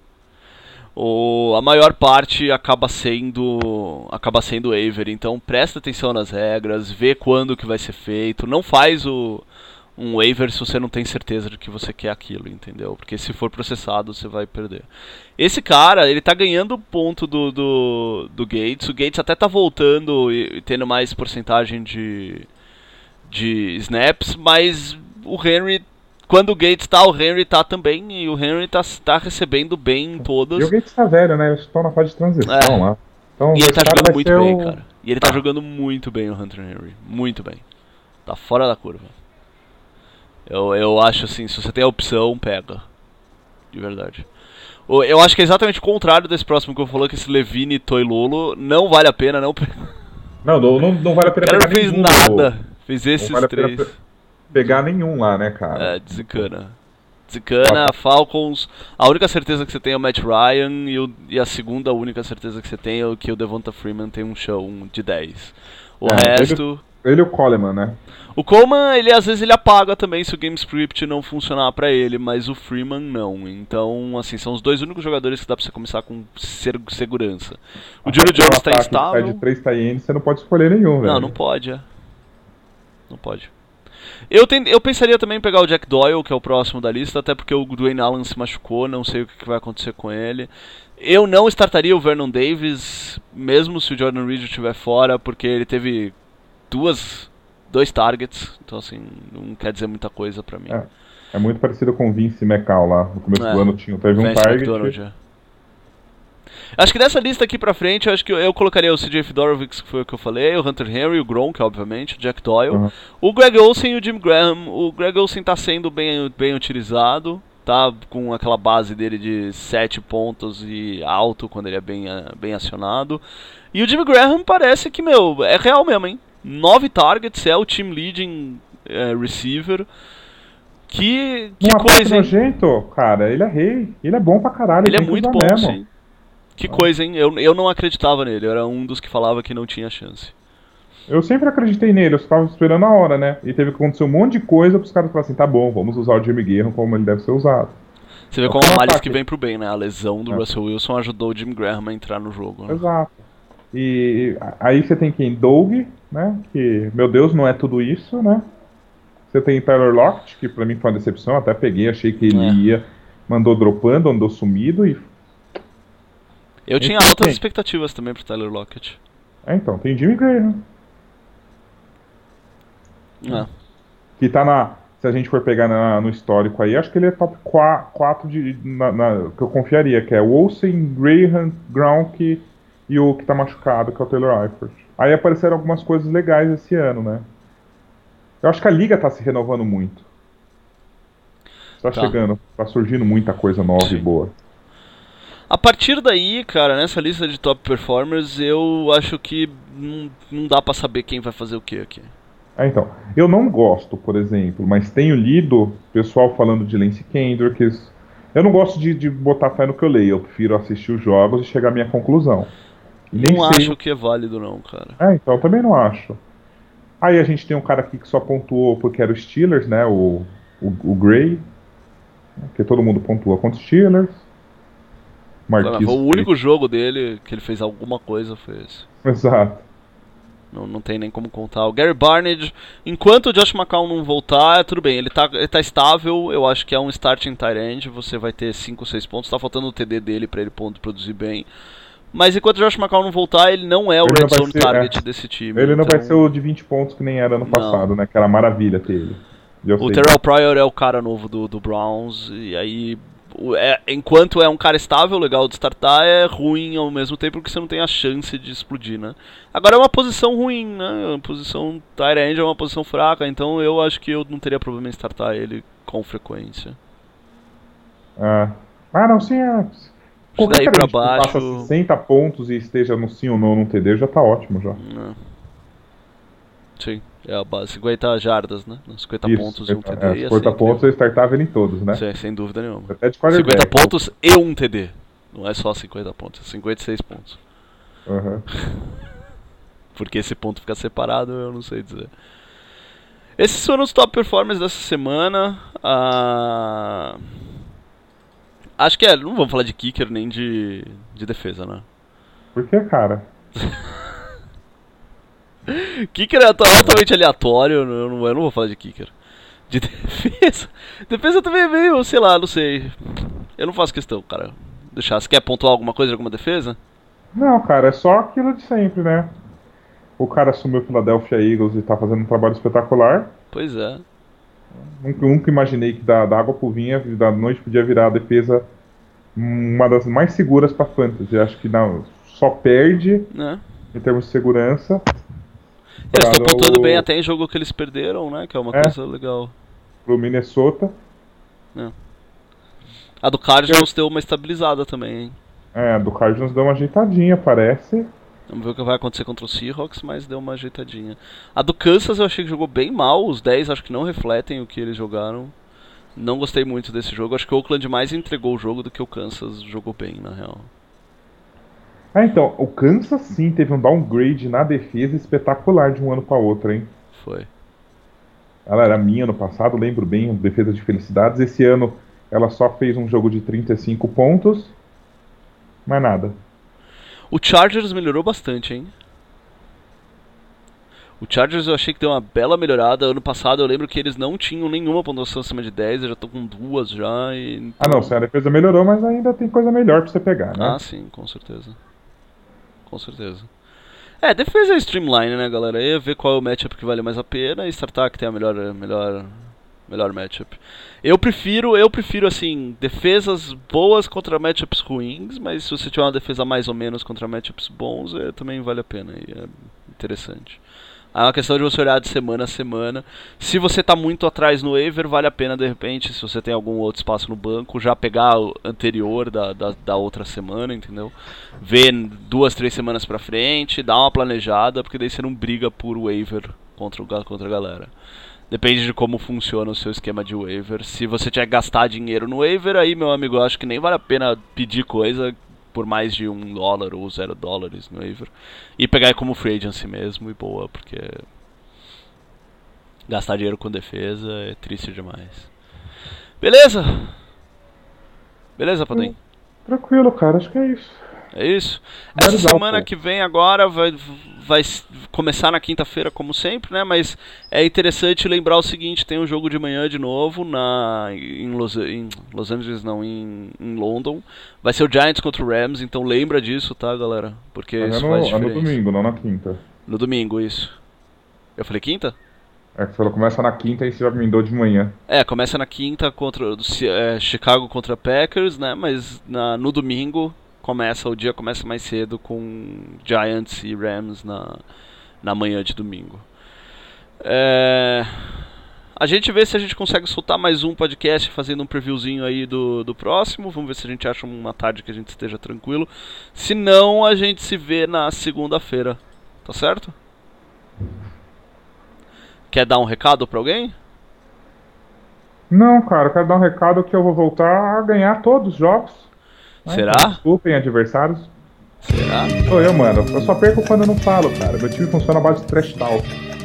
Speaker 2: O, a maior parte acaba sendo acaba sendo waiver, então presta atenção nas regras, vê quando que vai ser feito. Não faz o, um waiver se você não tem certeza de que você quer aquilo, entendeu? Porque se for processado, você vai perder. Esse cara, ele tá ganhando ponto do, do, do Gates. O Gates até tá voltando e, e tendo mais porcentagem de, de snaps, mas o Henry, quando o Gates tá, o Henry tá também. E o Henry tá, tá recebendo bem em todas.
Speaker 3: E o Gates tá velho, né? Eles estão na fase de transição
Speaker 2: É.
Speaker 3: lá. Então,
Speaker 2: E ele
Speaker 3: esse
Speaker 2: tá
Speaker 3: cara
Speaker 2: jogando
Speaker 3: vai
Speaker 2: muito
Speaker 3: ser
Speaker 2: bem,
Speaker 3: o-
Speaker 2: cara. E ele tá jogando muito bem, o Hunter Henry. Muito bem. Tá fora da curva. Eu, eu acho assim, se você tem a opção, pega. De verdade. O- Eu acho que é exatamente o contrário desse próximo que eu falei, que esse Levine e Toilolo não vale a pena, não. O
Speaker 3: Não, não, não, não vale a pena
Speaker 2: cara não
Speaker 3: pegar
Speaker 2: fez
Speaker 3: nenhum.
Speaker 2: nada. Fez esses
Speaker 3: Não vale a pena
Speaker 2: três.
Speaker 3: pe- pegar nenhum lá, né, cara?
Speaker 2: É, desencana. Desencana, Falcons. A única certeza que você tem é o Matt Ryan. E, o- e a segunda única certeza que você tem é o que o Devonta Freeman tem um show de dez. O
Speaker 3: É,
Speaker 2: resto.
Speaker 3: Ele e o Coleman, né?
Speaker 2: O Coleman, ele às vezes ele apaga também se o game script não funcionar pra ele, mas o Freeman não. Então, assim, são os dois únicos jogadores que dá pra você começar com ser- segurança. O Julio
Speaker 3: Até
Speaker 2: Jones
Speaker 3: um
Speaker 2: tá
Speaker 3: ataque que sai
Speaker 2: instável.
Speaker 3: de três tight ends, você não pode escolher nenhum, velho.
Speaker 2: Não, não pode, é. Não pode. Eu, ten- eu pensaria também em pegar o Jack Doyle, que é o próximo da lista, até porque o Dwayne Allen se machucou, não sei o que que vai acontecer com ele. Eu não startaria o Vernon Davis, mesmo se o Jordan Reed estiver fora, porque ele teve duas, dois targets, então assim, não quer dizer muita coisa pra mim.
Speaker 3: É, é muito parecido com o Vince McCall lá. No começo
Speaker 2: É.
Speaker 3: do ano tinha, teve um
Speaker 2: Vance
Speaker 3: target.
Speaker 2: McDonald, é. Acho que dessa lista aqui pra frente, eu acho que eu, eu colocaria o C J Fedorovic, que foi o que eu falei, o Hunter Henry, o Gronk, obviamente, o Jack Doyle,
Speaker 3: Uhum.
Speaker 2: o Greg Olsen e o Jim Graham. O Greg Olsen tá sendo bem, bem utilizado, tá com aquela base dele de sete pontos e alto quando ele é bem, eh, bem acionado. E o Jim Graham parece que, meu, é real mesmo, hein? Nove targets, é o team leading eh, receiver. Que, que
Speaker 3: Um ataque
Speaker 2: coisa, hein?
Speaker 3: nojento, cara, ele é rei. Ele é bom pra caralho.
Speaker 2: Ele é
Speaker 3: tem que
Speaker 2: muito
Speaker 3: usar
Speaker 2: bom,
Speaker 3: mesmo.
Speaker 2: sim. Que coisa, hein? Eu, eu não acreditava nele. Eu era um dos que falava que não tinha chance.
Speaker 3: Eu sempre acreditei nele, eu só tava esperando a hora, né? E teve que acontecer um monte de coisa pros caras falarem assim, tá bom, vamos usar o Jimmy Graham como ele deve ser usado.
Speaker 2: Você vê
Speaker 3: É
Speaker 2: como
Speaker 3: um
Speaker 2: a malice
Speaker 3: ataque.
Speaker 2: que vem pro bem, né? A lesão do
Speaker 3: É.
Speaker 2: Russell Wilson ajudou o Jim Graham a entrar no jogo. Né?
Speaker 3: Exato. E aí você tem quem? Doug, né? Que, meu Deus, não é tudo isso, né? Você tem Tyler Lockett, que pra mim foi uma decepção, até peguei, achei que ele
Speaker 2: É.
Speaker 3: ia, mandou dropando, andou sumido e...
Speaker 2: Eu tinha
Speaker 3: Então,
Speaker 2: altas
Speaker 3: sim.
Speaker 2: expectativas também pro Tyler Lockett.
Speaker 3: É, então, tem Jimmy Graham,
Speaker 2: É.
Speaker 3: que tá na... Se a gente for pegar na- no histórico aí, acho que ele é top quatro de, na, na- que eu confiaria, que é o Olsen, Graham, Gronk e o que tá machucado, que é o Taylor Eifert. Aí apareceram algumas coisas legais esse ano, né? Eu acho que a liga tá se renovando muito. Tá,
Speaker 2: Tá.
Speaker 3: chegando, tá surgindo muita coisa nova
Speaker 2: Sim.
Speaker 3: e boa.
Speaker 2: A partir daí, cara, nessa lista de top performers, eu acho que não, não dá pra saber quem vai fazer o que aqui.
Speaker 3: Ah, então. Eu não gosto, por exemplo, mas tenho lido pessoal falando de Lance Kendricks. Eu não gosto de, de botar fé no que eu leio, eu prefiro assistir os jogos e chegar à minha conclusão. E nem
Speaker 2: Não
Speaker 3: sei.
Speaker 2: acho que é válido não, cara.
Speaker 3: Ah, então eu também não acho. Aí a gente tem um cara aqui que só pontuou porque era o Steelers, né? O, o, o Gray, que todo mundo pontua contra os Steelers.
Speaker 2: Foi
Speaker 3: Marquise
Speaker 2: o único jogo dele que ele fez alguma coisa foi esse.
Speaker 3: Exato.
Speaker 2: Não, não tem nem como contar. O Gary Barnage, enquanto o Josh McCown não voltar, tudo bem. Ele tá, ele tá estável, eu acho que é um starting tight end. Você vai ter cinco, seis pontos. Tá faltando o T D dele pra ele produzir bem. Mas enquanto o Josh McCown não voltar, ele não é o
Speaker 3: Ele
Speaker 2: red
Speaker 3: não vai
Speaker 2: zone
Speaker 3: ser,
Speaker 2: target
Speaker 3: é.
Speaker 2: desse time.
Speaker 3: Ele não
Speaker 2: então...
Speaker 3: vai ser o de vinte pontos que nem era ano
Speaker 2: Não.
Speaker 3: passado, né? Que era maravilha ter ele. Eu
Speaker 2: O
Speaker 3: sei.
Speaker 2: Terrell Pryor é o cara novo do, do Browns. E aí, o- é, enquanto é um cara estável, legal de startar, é ruim ao mesmo tempo porque você não tem a chance de explodir, né? Agora é uma posição ruim, né? Uma posição tight end é uma posição fraca, então eu acho que eu não teria problema em startar ele com frequência.
Speaker 3: Ah, ah não, sim, é. Qualquer
Speaker 2: daí
Speaker 3: cara
Speaker 2: pra
Speaker 3: que faça
Speaker 2: baixo-
Speaker 3: sessenta pontos e esteja no sim ou não no T D já tá ótimo já.
Speaker 2: Né? Sim, é a base. cinquenta jardas, né? cinquenta
Speaker 3: Isso,
Speaker 2: pontos e um T D.
Speaker 3: é,
Speaker 2: ia
Speaker 3: cinquenta
Speaker 2: ser
Speaker 3: pontos eu startava ele em todos, né?
Speaker 2: incrível. Sim, sem dúvida nenhuma.
Speaker 3: Até de quarterback.
Speaker 2: cinquenta pontos e um T D. Não é só cinquenta pontos, é cinquenta e seis pontos.
Speaker 3: Aham.
Speaker 2: Porque esse ponto fica separado, eu não sei dizer. Esses foram os top performers dessa semana. Ah, acho que é, não vamos falar de kicker nem de, de defesa, né?
Speaker 3: Por que, cara?
Speaker 2: Kicker é totalmente aleatório, eu não, eu não vou falar de kicker. De defesa. Defesa também é meio, sei lá, não sei. Eu não faço questão, cara. Deixar. Você quer pontuar alguma coisa de alguma defesa?
Speaker 3: Não, cara, é só aquilo de sempre, né? O cara assumiu o Philadelphia Eagles e tá fazendo um trabalho espetacular.
Speaker 2: Pois é.
Speaker 3: Nunca, nunca imaginei que da, da água pro vinho, da noite podia virar a defesa uma das mais seguras pra fantasy. Acho que não, só perde
Speaker 2: Né?
Speaker 3: em termos de segurança.
Speaker 2: Eles estão
Speaker 3: para
Speaker 2: pontuando
Speaker 3: o-
Speaker 2: bem até em jogo que eles perderam, né? Que é uma
Speaker 3: É.
Speaker 2: coisa legal.
Speaker 3: Pro Minnesota.
Speaker 2: A do Cardinals deu uma estabilizada também, hein?
Speaker 3: É, a do Cardinals deu uma ajeitadinha, parece.
Speaker 2: Vamos ver o que vai acontecer contra o Seahawks, mas deu uma ajeitadinha. A do Kansas eu achei que jogou bem mal, os dez acho que não refletem o que eles jogaram. Não gostei muito desse jogo, acho que o Oakland mais entregou o jogo do que o Kansas jogou bem, na real.
Speaker 3: Ah, então, o Kansas sim teve um downgrade na defesa espetacular de um ano para outro, hein?
Speaker 2: Foi.
Speaker 3: Ela era minha ano passado, lembro bem, defesa de felicidades. Esse ano ela só fez um jogo de trinta e cinco pontos, mais nada.
Speaker 2: O Chargers melhorou bastante, hein? O Chargers eu achei que deu uma bela melhorada. Ano passado eu lembro que eles não tinham nenhuma pontuação acima de dez, eu já tô com duas já. E então...
Speaker 3: Ah não, sim, a defesa melhorou, mas ainda tem coisa melhor pra você pegar, né?
Speaker 2: Ah, sim, com certeza. Com certeza. É, defesa é streamline, né, galera? Aí é ver qual é o matchup que vale mais a pena e startar que tem a melhor, melhor, melhor matchup. Eu prefiro, eu prefiro assim, defesas boas contra matchups ruins, mas se você tiver uma defesa mais ou menos contra matchups bons, é, também vale a pena e é interessante. É uma questão de você olhar de semana a semana. Se você está muito atrás no waiver, vale a pena de repente, se você tem algum outro espaço no banco, já pegar o anterior da, da, da outra semana, entendeu? Ver duas, três semanas pra frente, dar uma planejada, porque daí você não briga por waiver contra, o, contra a galera. Depende de como funciona o seu esquema de waiver. Se você tiver que gastar dinheiro no waiver, aí, meu amigo, eu acho que nem vale a pena pedir coisa por mais de um dólar ou zero dólares no waiver. E pegar como free agency mesmo e boa, porque gastar dinheiro com defesa é triste demais. Beleza? Beleza, Padim?
Speaker 3: Tranquilo, cara, acho que é isso.
Speaker 2: É isso? Essa
Speaker 3: Vale dar,
Speaker 2: semana
Speaker 3: pô.
Speaker 2: que vem agora vai, vai começar na quinta-feira, como sempre, né? Mas é interessante lembrar o seguinte: tem um jogo de manhã de novo na, em, Los, em Los Angeles, não, em, em London. Vai ser o Giants contra o Rams, então lembra disso, tá, galera? Porque
Speaker 3: Mas
Speaker 2: isso
Speaker 3: é,
Speaker 2: faz
Speaker 3: no, é no
Speaker 2: diferença.
Speaker 3: domingo, não na quinta.
Speaker 2: No domingo, isso. Eu falei quinta?
Speaker 3: É que você falou, começa na quinta e você já me mandou de manhã.
Speaker 2: É, começa na quinta contra é, Chicago contra Packers, né? Mas na, no domingo começa, o dia começa mais cedo com Giants e Rams na, na manhã de domingo. É, a gente vê se a gente consegue soltar mais um podcast fazendo um previewzinho aí do, do próximo. Vamos ver se a gente acha uma tarde que a gente esteja tranquilo. Se não, a gente se vê na segunda-feira. Tá certo? Quer dar um recado pra alguém?
Speaker 3: Não, cara, eu quero dar um recado que eu vou voltar a ganhar todos os jogos. Né?
Speaker 2: Será?
Speaker 3: Então, desculpem, adversários.
Speaker 2: Será?
Speaker 3: Sou eu, mano. Eu só perco quando eu não falo, cara. Meu time funciona à base de trash talk.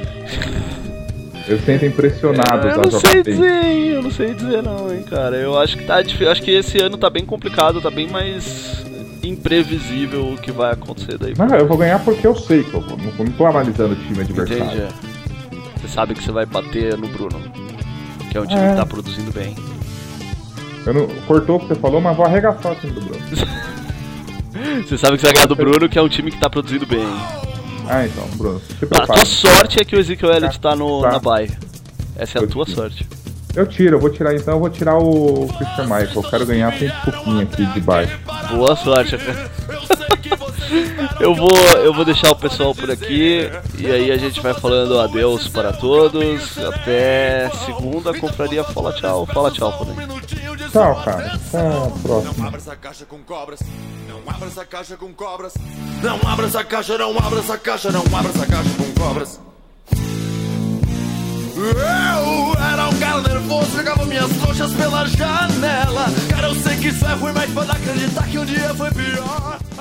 Speaker 3: Eu sinto impressionado
Speaker 2: Eu
Speaker 3: a
Speaker 2: não
Speaker 3: jogar
Speaker 2: sei
Speaker 3: bem.
Speaker 2: dizer, hein? Eu não sei dizer não, hein, cara. Eu acho que tá difícil. Acho que esse ano tá bem complicado, tá bem mais imprevisível o que vai acontecer daí.
Speaker 3: Não, eu vou ganhar porque eu sei que eu vou. Não, não tô analisando o time adversário.
Speaker 2: Entendi. Você sabe que você vai bater no Bruno, que é um time
Speaker 3: É.
Speaker 2: que tá produzindo bem.
Speaker 3: Eu não, cortou o que você falou, mas vou arregaçar o time do Bruno.
Speaker 2: Você sabe que você vai ganhar do Bruno, que é um time que tá produzindo bem.
Speaker 3: Ah, então, Bruno. Se
Speaker 2: A
Speaker 3: prepara.
Speaker 2: tua sorte é que o Ezekiel Elliott tá no,
Speaker 3: Tá.
Speaker 2: na bye. Essa é a tua
Speaker 3: Positive.
Speaker 2: sorte.
Speaker 3: Eu tiro, eu vou tirar então, eu vou tirar o Christian Michael. Eu quero ganhar sem pouquinho aqui de baixo.
Speaker 2: Boa sorte, cara. Eu vou, eu vou deixar o pessoal por aqui e aí a gente vai falando adeus para todos. Até segunda, confraria. Fala tchau, fala tchau, Foden.
Speaker 3: Tchau, cara. Até a próxima.
Speaker 1: Não abra essa caixa com cobras. Não abra essa caixa com cobras. Não abra essa caixa, não abra essa caixa, não abra essa caixa com cobras. Eu era um cara nervoso, jogava minhas trouxas pela janela. Cara, eu sei que isso é ruim, mas pode acreditar que um dia foi pior.